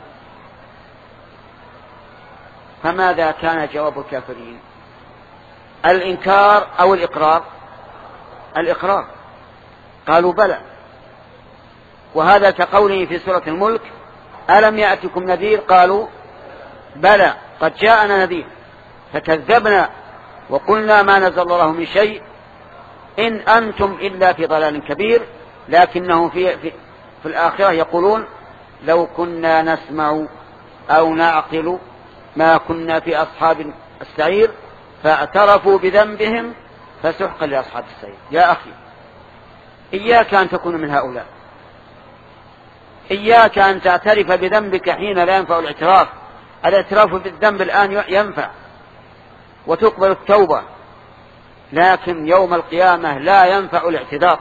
فماذا كان جواب الكافرين؟ الإنكار أو الإقرار؟ الإقرار، قالوا بلى. وهذا كقوله في سورة الملك ألم يأتكم نذير، قالوا بلى قد جاءنا نذير فكذبنا وقلنا ما نزل الله من شيء إن أنتم إلا في ضلال كبير. لكنهم في, في, في الآخرة يقولون لو كنا نسمع أو نعقل ما كنا في أصحاب السعير فاعترفوا بذنبهم فسحقا لأصحاب السعير. يا أخي، إياك أن تكون من هؤلاء، إياك أن تعترف بذنبك حين لا ينفع الاعتراف. الاعتراف بالذنب الآن ينفع وتقبل التوبة، لكن يوم القيامة لا ينفع الاعتذار.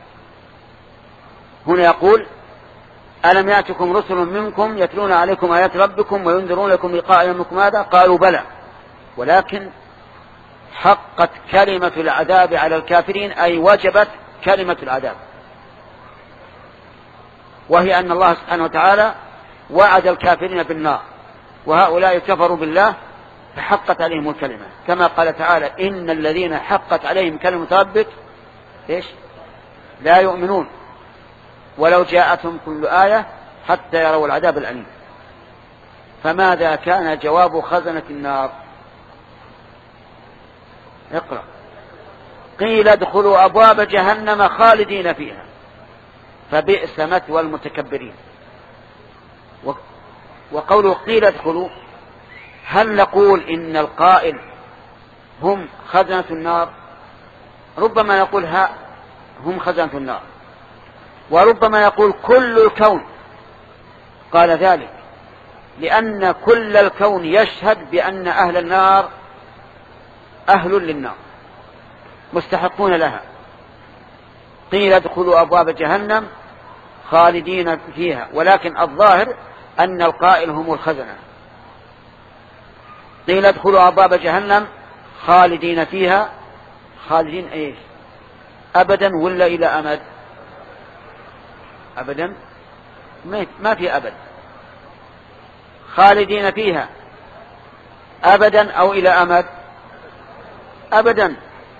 هنا يقول ألم يأتكم رسل منكم يتلون عليكم آيات ربكم وينذرون لكم لقاء يومكم هذا، قالوا بلى، ولكن حقت كلمة العذاب على الكافرين، أي وجبت كلمة العذاب، وهي أن الله سبحانه وتعالى وعد الكافرين بالنار، وهؤلاء كفروا بالله فحقت عليهم الكلمة، كما قال تعالى إن الذين حقت عليهم كلمة ربك إيش؟ لا يؤمنون ولو جاءتهم كل آية حتى يروا العذاب الأليم. فماذا كان جواب خزنة النار؟ اقرأ. قيل ادخلوا أبواب جهنم خالدين فيها فبئس مثوى المتكبرين. وقوله قيل ادخلوا، هل نقول إن القائل هم خزنة النار؟ ربما نقول ها هم خزنة النار، وربما يقول كل الكون. قال ذلك لأن كل الكون يشهد بأن أهل النار أهل للنار مستحقون لها. قيل ادخلوا أبواب جهنم خالدين فيها، ولكن الظاهر أن القائل هم الخزنة. قيل ادخلوا أبواب جهنم خالدين فيها، خالدين ايش؟ أبدا ولا إلى أمد؟ أبدا، ما في أبد. خالدين فيها أبدا أو إلى أمد؟ أبدا.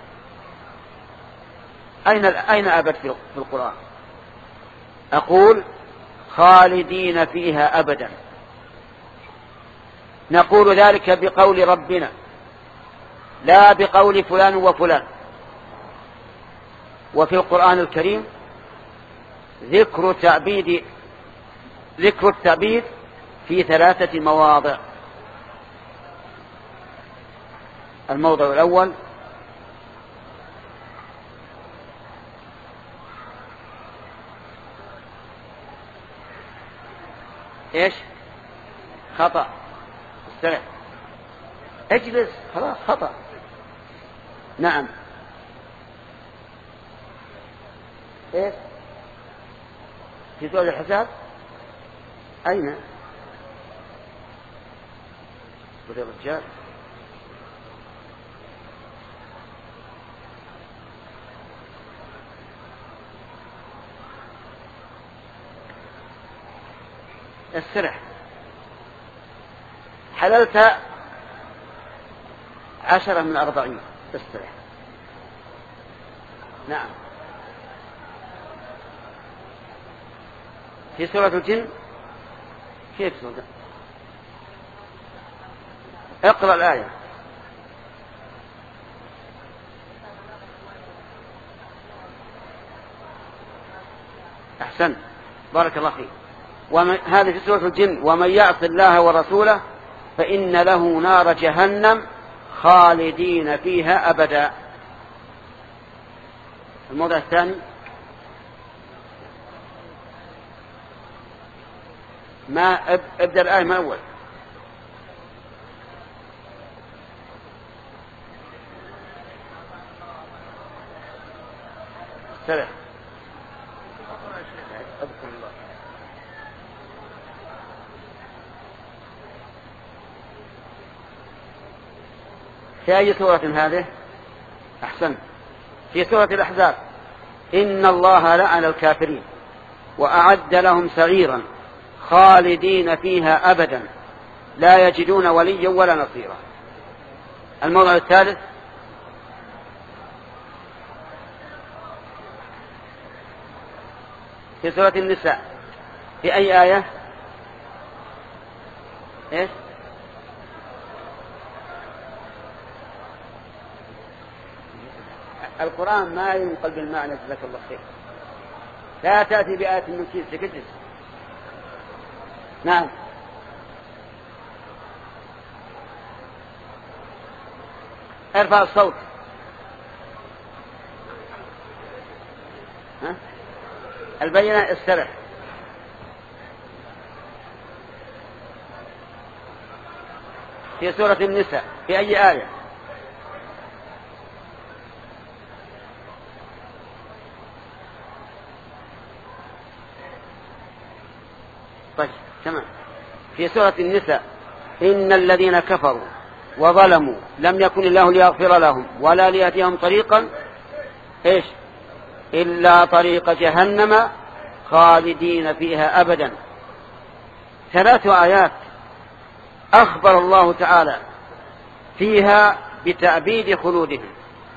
أين أين أبد في القرآن؟ أقول خالدين فيها أبدا. نقول ذلك بقول ربنا لا بقول فلان وفلان. وفي القرآن الكريم ذكر تعبيد ذكر التعبيد في ثلاثة مواضع. الموضع الأول ايش؟ خطأ. استرع، اجلس، خلاص خطأ. نعم. ايش؟ في سؤال الحساب أين؟ بدي الرجال السرح حللت عشرة من أربعين السرح. نعم. في سورة الجن كيف سورة؟ اقرأ الآية. أحسن بارك الله فيك. وهذا في سورة الجن. ومن يعص الله ورسوله فإن له نار جهنم خالدين فيها أبدا. الموضع الثاني ما ابدأ الآية من أول. سلام. في أي سورة هذه؟ أحسن. في سورة الأحزاب. إن الله لعن الكافرين وأعد لهم سعيرا خالدين فيها أبدا لا يجدون وليا ولا نصيرا. الموضع الثالث في سورة النساء. في أي آية؟ إيش؟ القرآن ما ينقل بالمعنى جزاك الله خير. لا تأتي بآية من كيسك اجلس. نعم. ارفع الصوت. ها؟ البينة استرح. في سورة النساء في أي آية؟ طيب تمام. في سورة النساء إن الذين كفروا وظلموا لم يكن الله ليغفر لهم ولا ليهديهم طريقا إيش إلا طريق جهنم خالدين فيها أبدا. ثلاث آيات أخبر الله تعالى فيها بتأبيد خلودهم.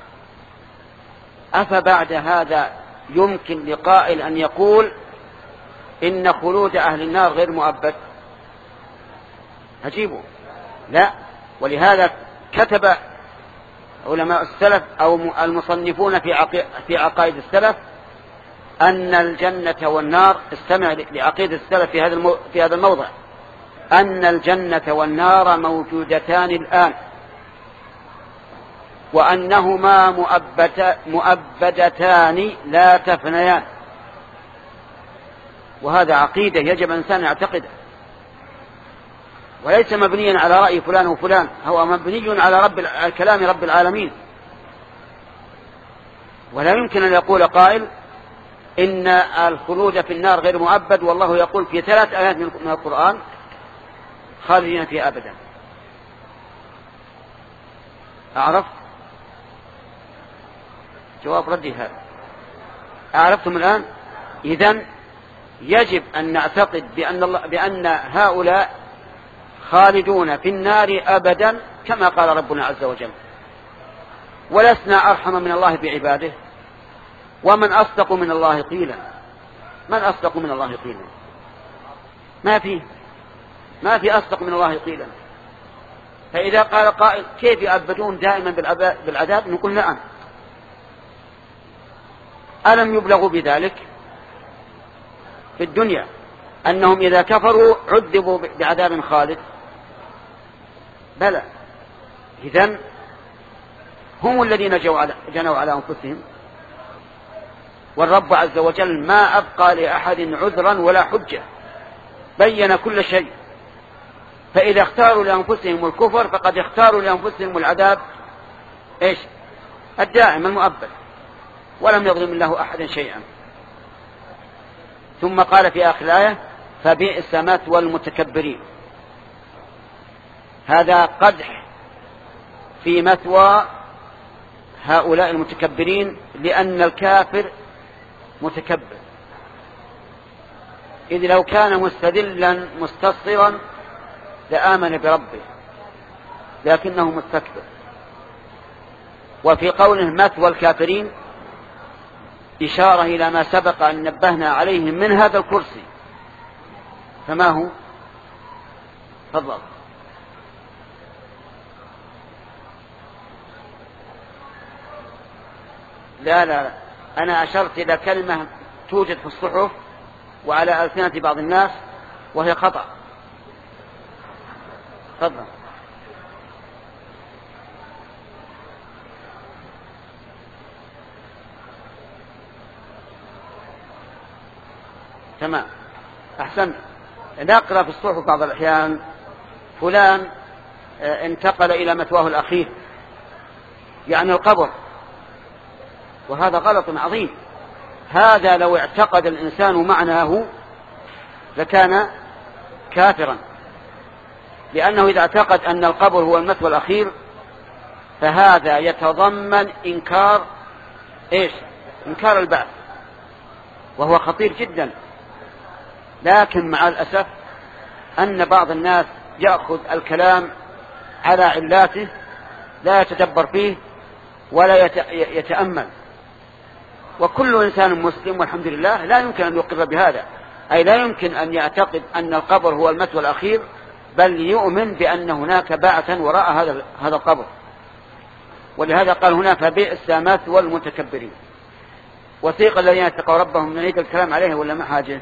أفبعد هذا يمكن لقائل أن يقول إن خلود أهل النار غير مؤبد؟ هجيبه لا. ولهذا كتب علماء السلف أو المصنفون في في عقائد السلف أن الجنة والنار، استمع لعقيدة السلف في هذا في هذا الموضع، أن الجنة والنار موجودتان الآن وأنهما مؤبدتان لا تفنيان. وهذا عقيدة يجب الإنسان يعتقده، وليس مبنيا على رأي فلان وفلان، هو مبني على رب الكلام رب العالمين. ولا يمكن أن يقول قائل إن الخلود في النار غير مؤبد والله يقول في ثلاث آيات من القرآن خالدين فيها أبدا. أعرفت جواب ردي هذا؟ أعرفتم الآن؟ إذن يجب أن نعتقد بأن, الله بأن هؤلاء خالدون في النار أبدا كما قال ربنا عز وجل. ولسنا أرحم من الله بعباده. ومن أصدق من الله قيلا؟ من أصدق من الله قيلا؟ ما في ما في أصدق من الله قيلا. فإذا قال قائل كيف يؤبدون دائما بالعذاب؟ نقول نعم. ألم يبلغوا بذلك في الدنيا أنهم إذا كفروا عذبوا بعذاب خالد؟ بلى. إذن هم الذين جنوا على أنفسهم. والرب عز وجل ما أبقى لأحد عذرا ولا حجة، بين كل شيء. فإذا اختاروا لأنفسهم الكفر فقد اختاروا لأنفسهم العذاب إيش؟ الدائم المؤبد، ولم يظلم الله أحدا شيئا. ثم قال في آخر الآية فبئس مثوى المتكبرين. هذا قدح في مثوى هؤلاء المتكبرين، لأن الكافر متكبر، إذ لو كان مستذلا مستصغرا لآمن بربه، لكنه مستكبر. وفي قوله مثوى الكافرين إشارة إلى ما سبق أن نبهنا عليهم من هذا الكرسي، فما هو؟ تفضل. لا لا لا، أنا أشرت إلى كلمة توجد في الصحف وعلى ألسنة بعض الناس وهي خطأ. تفضل. تمام، أحسن. نقرأ في الصحف بعض الأحيان فلان انتقل إلى مثواه الأخير، يعني القبر، وهذا غلط عظيم. هذا لو اعتقد الإنسان معناه لكان كافرا، لأنه إذا اعتقد أن القبر هو المثوى الأخير فهذا يتضمن إنكار إيش؟ إنكار البعث، وهو خطير جدا. لكن مع الأسف أن بعض الناس يأخذ الكلام على علاته، لا يتدبر فيه ولا يتأمل. وكل إنسان مسلم والحمد لله لا يمكن أن يقر بهذا، أي لا يمكن أن يعتقد أن القبر هو المثوى الأخير، بل يؤمن بأن هناك بعثا وراء هذا هذا القبر. ولهذا قال هنا فبئس مثوى المتكبرين. وثيق الذين اتقوا ربهم، نعيد الكلام عليه ولا ما حاجة؟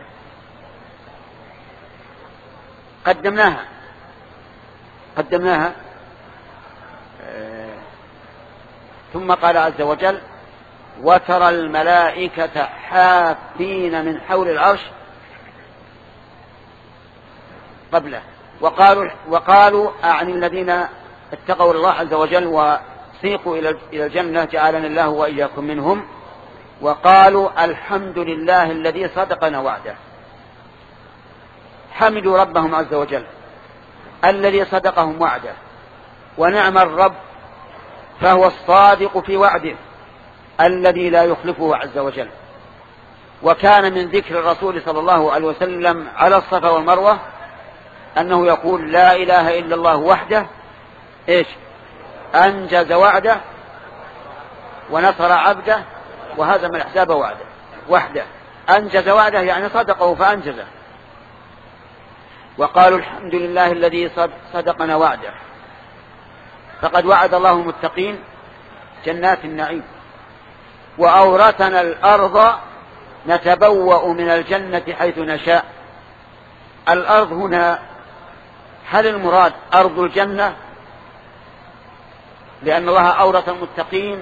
قدمناها قدمناها آه. ثم قال عز وجل وترى الملائكة حافين من حول العرش قبله. وقالوا, وقالوا أعني الذين اتقوا الله عز وجل وسيقوا إلى الجنة جعلنا الله وإياكم منهم، وقالوا الحمد لله الذي صدقنا وعده. حمدوا ربهم عز وجل الذي صدقهم وعده، ونعم الرب فهو الصادق في وعده الذي لا يخلفه عز وجل. وكان من ذكر الرسول صلى الله عليه وسلم على الصفا والمروة أنه يقول لا إله إلا الله وحده إيش؟ أنجز وعده ونصر عبده وهزم الأحزاب وعده. وحده أنجز وعده يعني صدقه فأنجزه. وقالوا الحمد لله الذي صدقنا وعده، فقد وعد الله المتقين جنات النعيم وأورثنا الأرض نتبوأ من الجنة حيث نشاء. الأرض هنا هل المراد أرض الجنة لأن الله أورث المتقين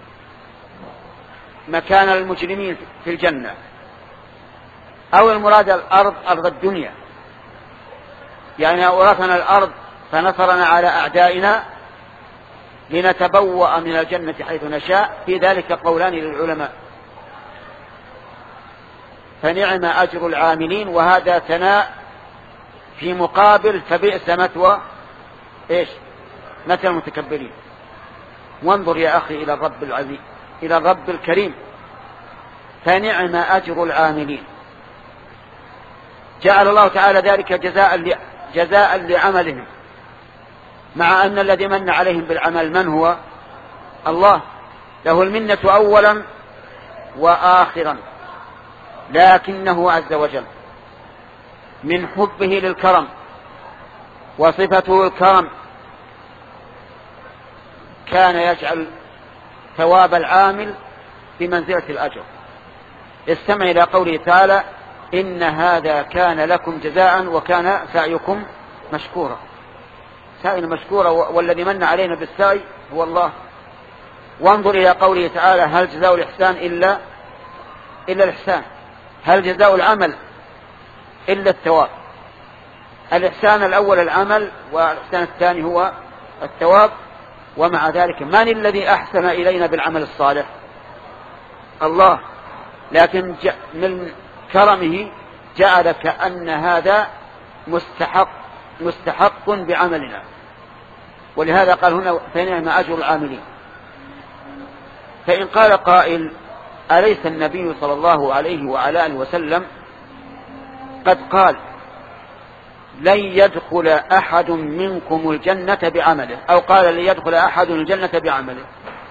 مكان المجرمين في الجنة، أو المراد الأرض أرض الدنيا يعني أورثنا الأرض فنصرنا على أعدائنا لنتبوأ من الجنة حيث نشاء؟ في ذلك قولان للعلماء. فنعم أجر العاملين، وهذا ثناء في مقابل فبئس مثوى إيش؟ مثوى المتكبرين. وانظر يا أخي إلى الرب العزيز، إلى الرب الكريم. فنعم أجر العاملين، جعل الله تعالى ذلك جزاء جزاء لعملهم، مع أن الذي من عليهم بالعمل من هو؟ الله، له المنة أولا وآخرا، لكنه عز وجل من حبه للكرم وصفته الكرم كان يجعل ثواب العامل بمنزلة الأجر. استمع إلى قوله تعالى إن هذا كان لكم جزاء وكان سعيكم مشكورا. سعينا مشكورا، والذي من علينا بالسعي هو الله. وانظر إلى قوله تعالى هل جزاء الإحسان إلا إلا الإحسان، هل جزاء العمل إلا الثواب. الإحسان الأول العمل، والإحسان الثاني هو الثواب. ومع ذلك من الذي أحسن إلينا بالعمل الصالح؟ الله، لكن من كرمه جعل كأن هذا مستحق مستحق بعملنا، ولهذا قال هنا فنعم أجر العاملين. فإن قال قائل أليس النبي صلى الله عليه وعلى آله وسلم قد قال لن يدخل أحد منكم الجنة بعمله، أو قال لن يدخل أحد الجنة بعمله؟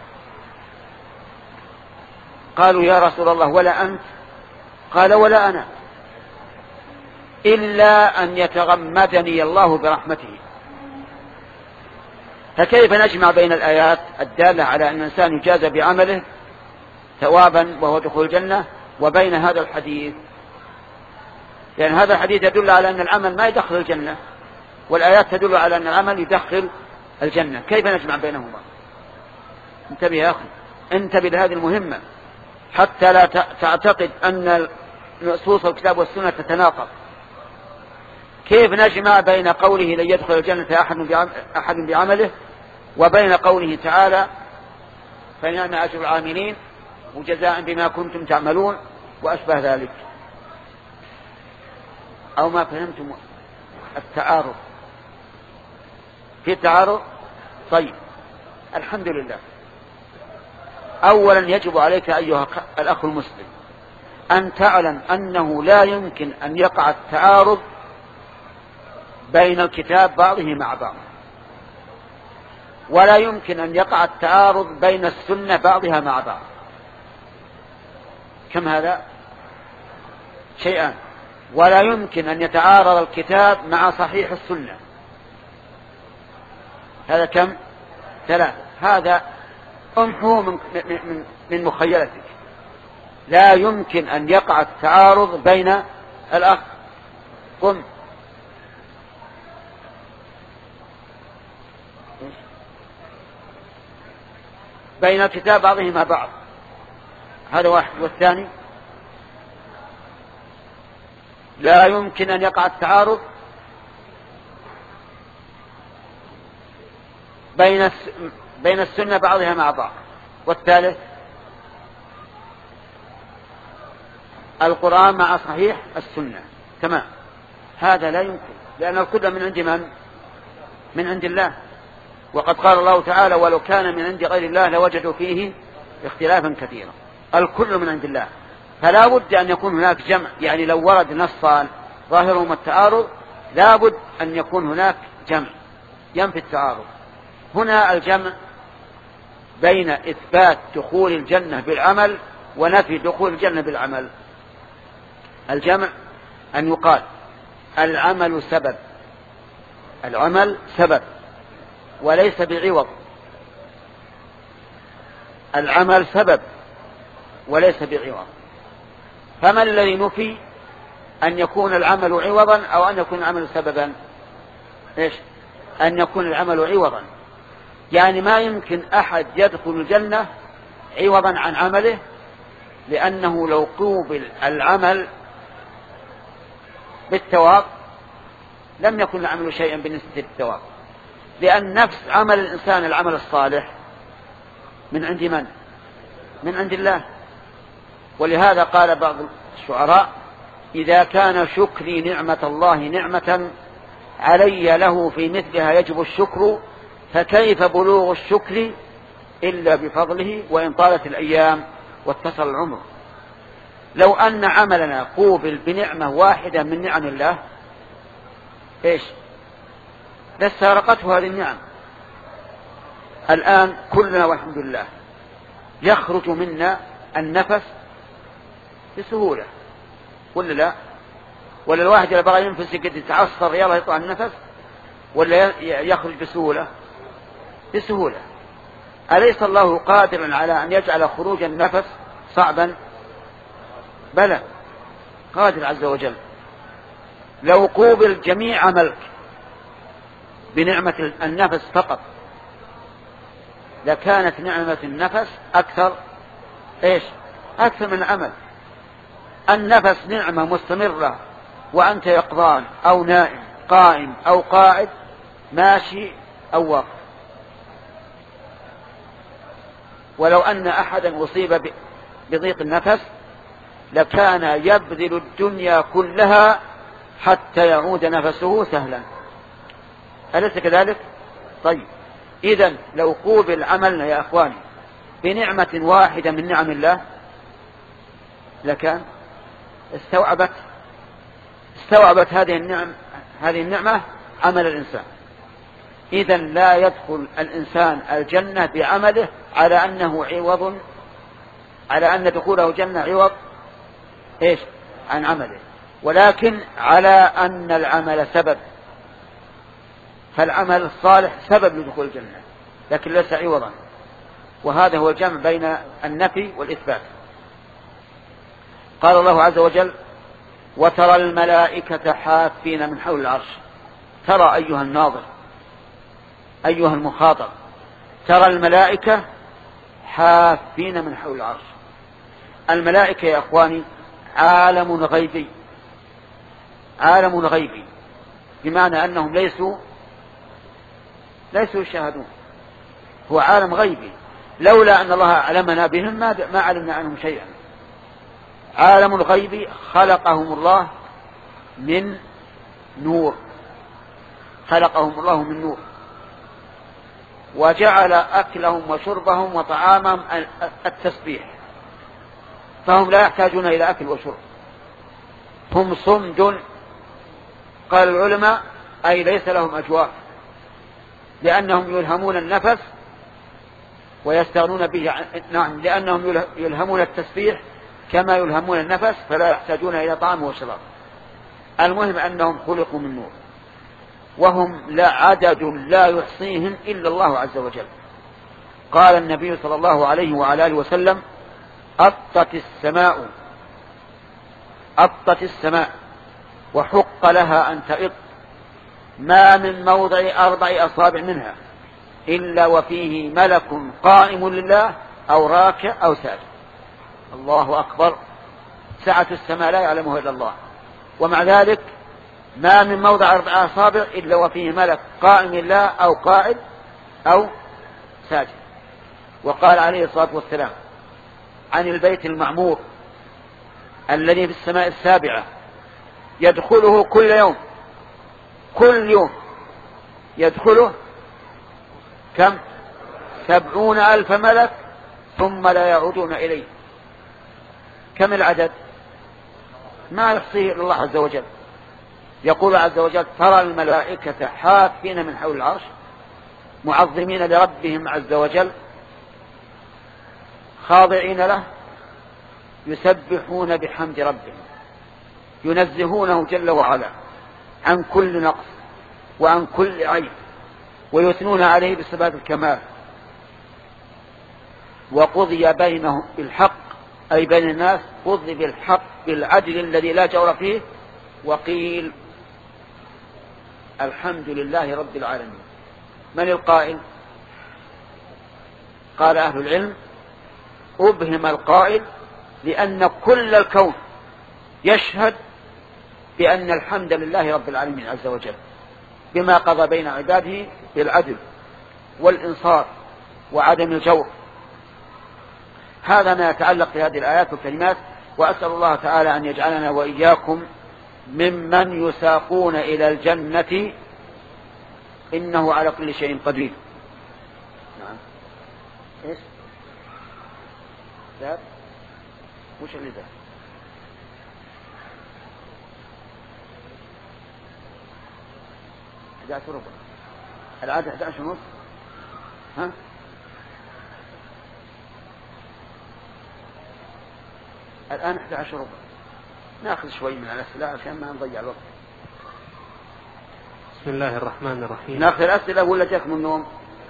قالوا يا رسول الله ولا أنت؟ قال ولا أنا، إلا أن يتغمدني الله برحمته. فكيف نجمع بين الآيات الدالة على أن الإنسان يجازى بعمله ثوابا وهو دخول الجنة وبين هذا الحديث؟ لأن هذا الحديث يدل على أن العمل ما يدخل الجنة، والآيات تدل على أن العمل يدخل الجنة. كيف نجمع بينهما؟ انتبه يا أخي، انتبه لهذه المهمة حتى لا تعتقد أن نصوص الكتاب والسنة تتناقض. كيف نجمع بين قوله لن يدخل الجنة أحد بعمله وبين قوله تعالى فنعم أجر العاملين وجزاء بما كنتم تعملون وأشبه ذلك؟ أو ما فهمتم التعارض؟ في تعارض؟ طيب الحمد لله. أولا يجب عليك أيها الأخ المسلم أن تعلم أنه لا يمكن أن يقع التعارض بين الكتاب بعضه مع بعض، ولا يمكن أن يقع التعارض بين السنة بعضها مع بعض. كم هذا؟ شيئان. ولا يمكن أن يتعارض الكتاب مع صحيح السنة. هذا كم؟ ثلاث. هذا امحوه من, من, من مخيلتك. لا يمكن أن يقع التعارض بين الأخ قم بين الكتاب بعضه مع بعض. هذا واحد. والثاني لا يمكن أن يقع التعارض بين بين السنة بعضها مع بعض. والثالث القرآن مع صحيح السنة. تمام. هذا لا يمكن، لأن الكل من عند من؟ من عند الله. وقد قال الله تعالى ولو كان من عند غير الله لوجدوا فيه اختلافا كثيرا. الكل من عند الله، فلا بد أن يكون هناك جمع. يعني لو ورد نصان ظاهرهما التعارض لا بد أن يكون هناك جمع ينفي التعارض. هنا الجمع بين إثبات دخول الجنة بالعمل ونفي دخول الجنة بالعمل. الجمع أن يقال العمل سبب، العمل سبب وليس بعوض. العمل سبب وليس بعوض. فما الذي نفي؟ أن يكون العمل عوضا أو أن يكون العمل سببا؟ إيش؟ أن يكون العمل عوضا. يعني ما يمكن أحد يدخل الجنة عوضا عن عمله، لأنه لو قوبل العمل بالثواب لم يكن العمل شيئا بالنسبة للثواب، لأن نفس عمل الإنسان العمل الصالح من عند من؟ من عند الله. ولهذا قال بعض الشعراء إذا كان شكري نعمة الله نعمة علي له في مثلها يجب الشكر، فكيف بلوغ الشكر إلا بفضله وإن طالت الأيام واتصل العمر. لو أن عملنا قوبل بنعمة واحدة من نعم الله إيش؟ لاستغرقته هذه النعم. الآن كلنا والحمد لله يخرج منا النفس بسهولة، ولا لا؟ ولا الواحد إذا بغى ينفس قد يتعصر يلا يطلع النفس، ولا يخرج بسهولة؟ بسهولة. أليس الله قادرا على أن يجعل خروج النفس صعبا؟ بلى، قادر عز وجل. لو قوبل جميع عملك بنعمة النفس فقط لكانت نعمة النفس أكثر إيش؟ أكثر من العمل. النفس نعمة مستمرة وأنت يقظان أو نائم، قائم أو قاعد، ماشي أو واقف. ولو أن أحدا أصيب بضيق النفس لكان يبذل الدنيا كلها حتى يعود نفسه سهلا. أليس كذلك؟ طيب إذن لو قوبل عملنا يا أخواني بنعمة واحدة من نعم الله لكان استوعبت استوعبت هذه النعم هذه النعمة عمل الإنسان. إذن لا يدخل الإنسان الجنة بعمله على أنه عوض على أن دخوله الجنة عوض إيش عن عمله، ولكن على أن العمل سبب، فالعمل الصالح سبب لدخول الجنة لكن ليس عوضا. وهذا هو الجمع بين النفي والإثبات. قال الله عز وجل وترى الملائكة حافين من حول العرش. ترى أيها الناظر أيها المخاطب، ترى الملائكة حافين من حول العرش. الملائكة يا أخواني عالم غيبي، عالم غيبي بمعنى أنهم ليسوا ليسوا يشاهدون، هو عالم غيبي، لولا أن الله علمنا بهم ما علمنا عنهم شيئا. عالم الغيب خلقهم الله من نور، خلقهم الله من نور، وجعل أكلهم وشربهم وطعامهم التسبيح، فهم لا يحتاجون إلى أكل وشرب، هم صمد. قال العلماء أي ليس لهم أجواف، لأنهم يلهمون النفس ويستغنون به، نعم لأنهم يلهمون التسبيح كما يلهمون النفس فلا يحتاجون إلى طعام وشراب. المهم أنهم خلقوا من نور، وهم لا عدد لا يحصيهم إلا الله عز وجل. قال النبي صلى الله عليه وعلى آله وسلم أطت السماء أطت السماء وحق لها أن تئط، ما من موضع أربع أصابع منها إلا وفيه ملك قائم لله أو راكع أو ساجد. الله أكبر، سعة السماء لا يعلمها إلا الله، ومع ذلك ما من موضع أربع أصابع إلا وفيه ملك قائم لله أو قائد أو ساجد. وقال عليه الصلاة والسلام عن البيت المعمور الذي في السماء السابعة يدخله كل يوم كل يوم يدخله كم سبعون ألف ملك ثم لا يعودون إليه. كم العدد؟ ما يحصيه إلا الله عز وجل. يقول عز وجل ترى الملائكة حافين من حول العرش معظمين لربهم عز وجل خاضعين له يسبحون بحمد ربهم، ينزهونه جل وعلا عن كل نقص وعن كل عيب، ويثنون عليه بصفات الكمال. وقضي بينهم بالحق أي بين الناس قضي بالحق بالعدل الذي لا جور فيه، وقيل الحمد لله رب العالمين. من القائل؟ قال أهل العلم أبهم القائل لأن كل الكون يشهد بأن الحمد لله رب العالمين عز وجل بما قضى بين عباده بالعدل والإنصاف وعدم الجور. هذا ما يتعلق بهذه الآيات والكلمات، وأسأل الله تعالى أن يجعلنا وإياكم ممن يساقون إلى الجنة إنه على كل شيء قدير. نعم. إيش؟ ذات؟ وش اللي ذات؟ أحد عشر ربع. العادة أحد عشر ونص. ها؟ الآن أحد عشر ربع. نأخذ شوي من الأسئلة عشان ما نضيع الوقت. بسم الله الرحمن الرحيم. نأخذ الأسئلة ولا جاكم النوم؟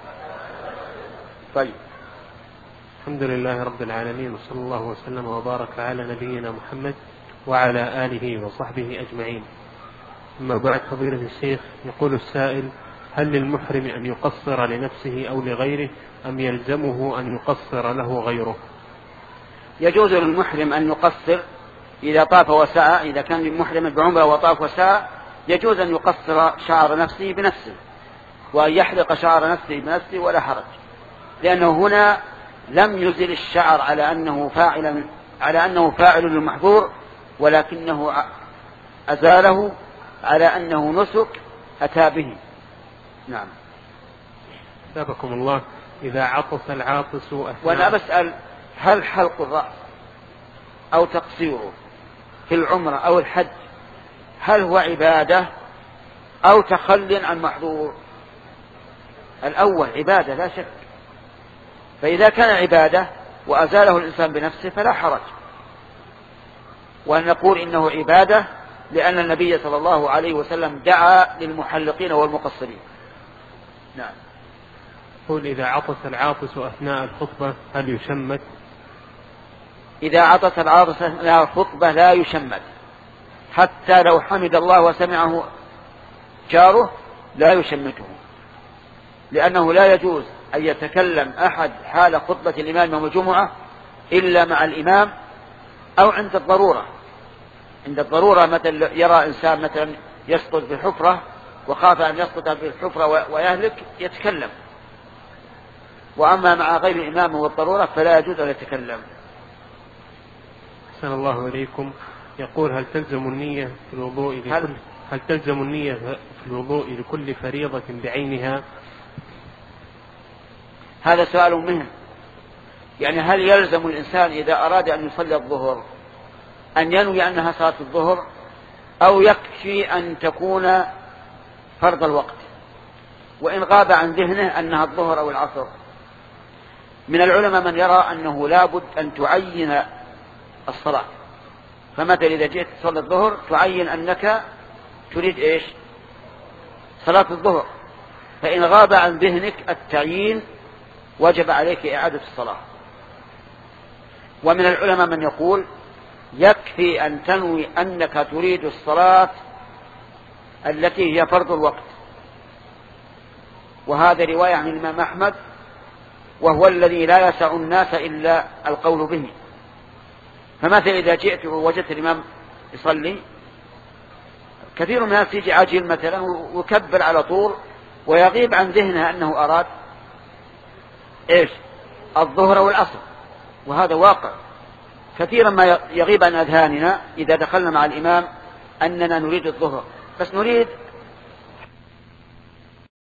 طيب. الحمد لله رب العالمين، وصلى الله وسلم وبارك على نبينا محمد وعلى آله وصحبه أجمعين. أما بعد، فضيلة الشيخ، يقول السائل: هل للمحرم أن يقصر لنفسه أو لغيره أم يلزمه أن يقصر له غيره؟ يجوز للمحرم أن يقصر إذا طاف وسعى، إذا كان محرما بعمرة وطاف وسعى يجوز أن يقصر شعر نفسه بنفسه وأن يحلق شعر نفسه بنفسه ولا حرج، لأنه هنا لم يزل الشعر على أنه فاعل على أنه فاعل للمحظور، ولكنه أزاله على أنه نسك أتى به. نعم. أثابكم الله، إذا عطس العاطس أثناء. وأنا بسأل هل حلق الرأس أو تقصيره في العمرة أو الحج هل هو عبادة أو تخل عن محظور؟ الأول عبادة لا شك، فإذا كان عبادة وأزاله الإنسان بنفسه فلا حرج، وأن نقول إنه عبادة لأن النبي صلى الله عليه وسلم دعا للمحلقين والمقصرين. نعم. قل إذا عطس العاطس أثناء الخطبة هل يشمت؟ إذا عطس العاطس أثناء الخطبة لا يشمت، حتى لو حمد الله وسمعه جاره لا يشمته، لأنه لا يجوز أن يتكلم أحد حال خطبة الإمام يوم الجمعة إلا مع الإمام أو عند الضرورة. عند الضرورة مثل يرى إنسان مثلا يسقط في حفرة وخاف أن يسقط في الحفرة ويهلك يتكلم، وأما مع غير الإمام والضرورة فلا يجوز أن يتكلم. أحسن الله إليكم. يقول هل تلزم النية في الوضوء لكل هل, هل تلزم النية في الوضوء لكل فريضة بعينها؟ هذا سؤال مهم. يعني هل يلزم الإنسان إذا أراد أن يصلي الظهر أن ينوي أنها صلاة الظهر، أو يكفي أن تكون فرض الوقت وإن غاب عن ذهنه أنها الظهر أو العصر؟ من العلماء من يرى أنه لابد أن تعين الصلاة، فمثلا إذا جئت تصلي الظهر تعين أنك تريد إيش؟ صلاة الظهر، فإن غاب عن ذهنك التعيين وجب عليك إعادة الصلاة. ومن العلماء من يقول يكفي أن تنوي أنك تريد الصلاة التي هي فرض الوقت، وهذا رواية عن الإمام أحمد، وهو الذي لا يسع الناس إلا القول به. فمثلا إذا جئت ووجدت الإمام يصلي، كثير من الناس يجي عاجل مثلا ويكبر على طول ويغيب عن ذهنه أنه أراد إيش؟ الظهر والعصر، وهذا واقع كثيرا ما يغيب عن أذهاننا إذا دخلنا مع الإمام أننا نريد الظهر، بس نريد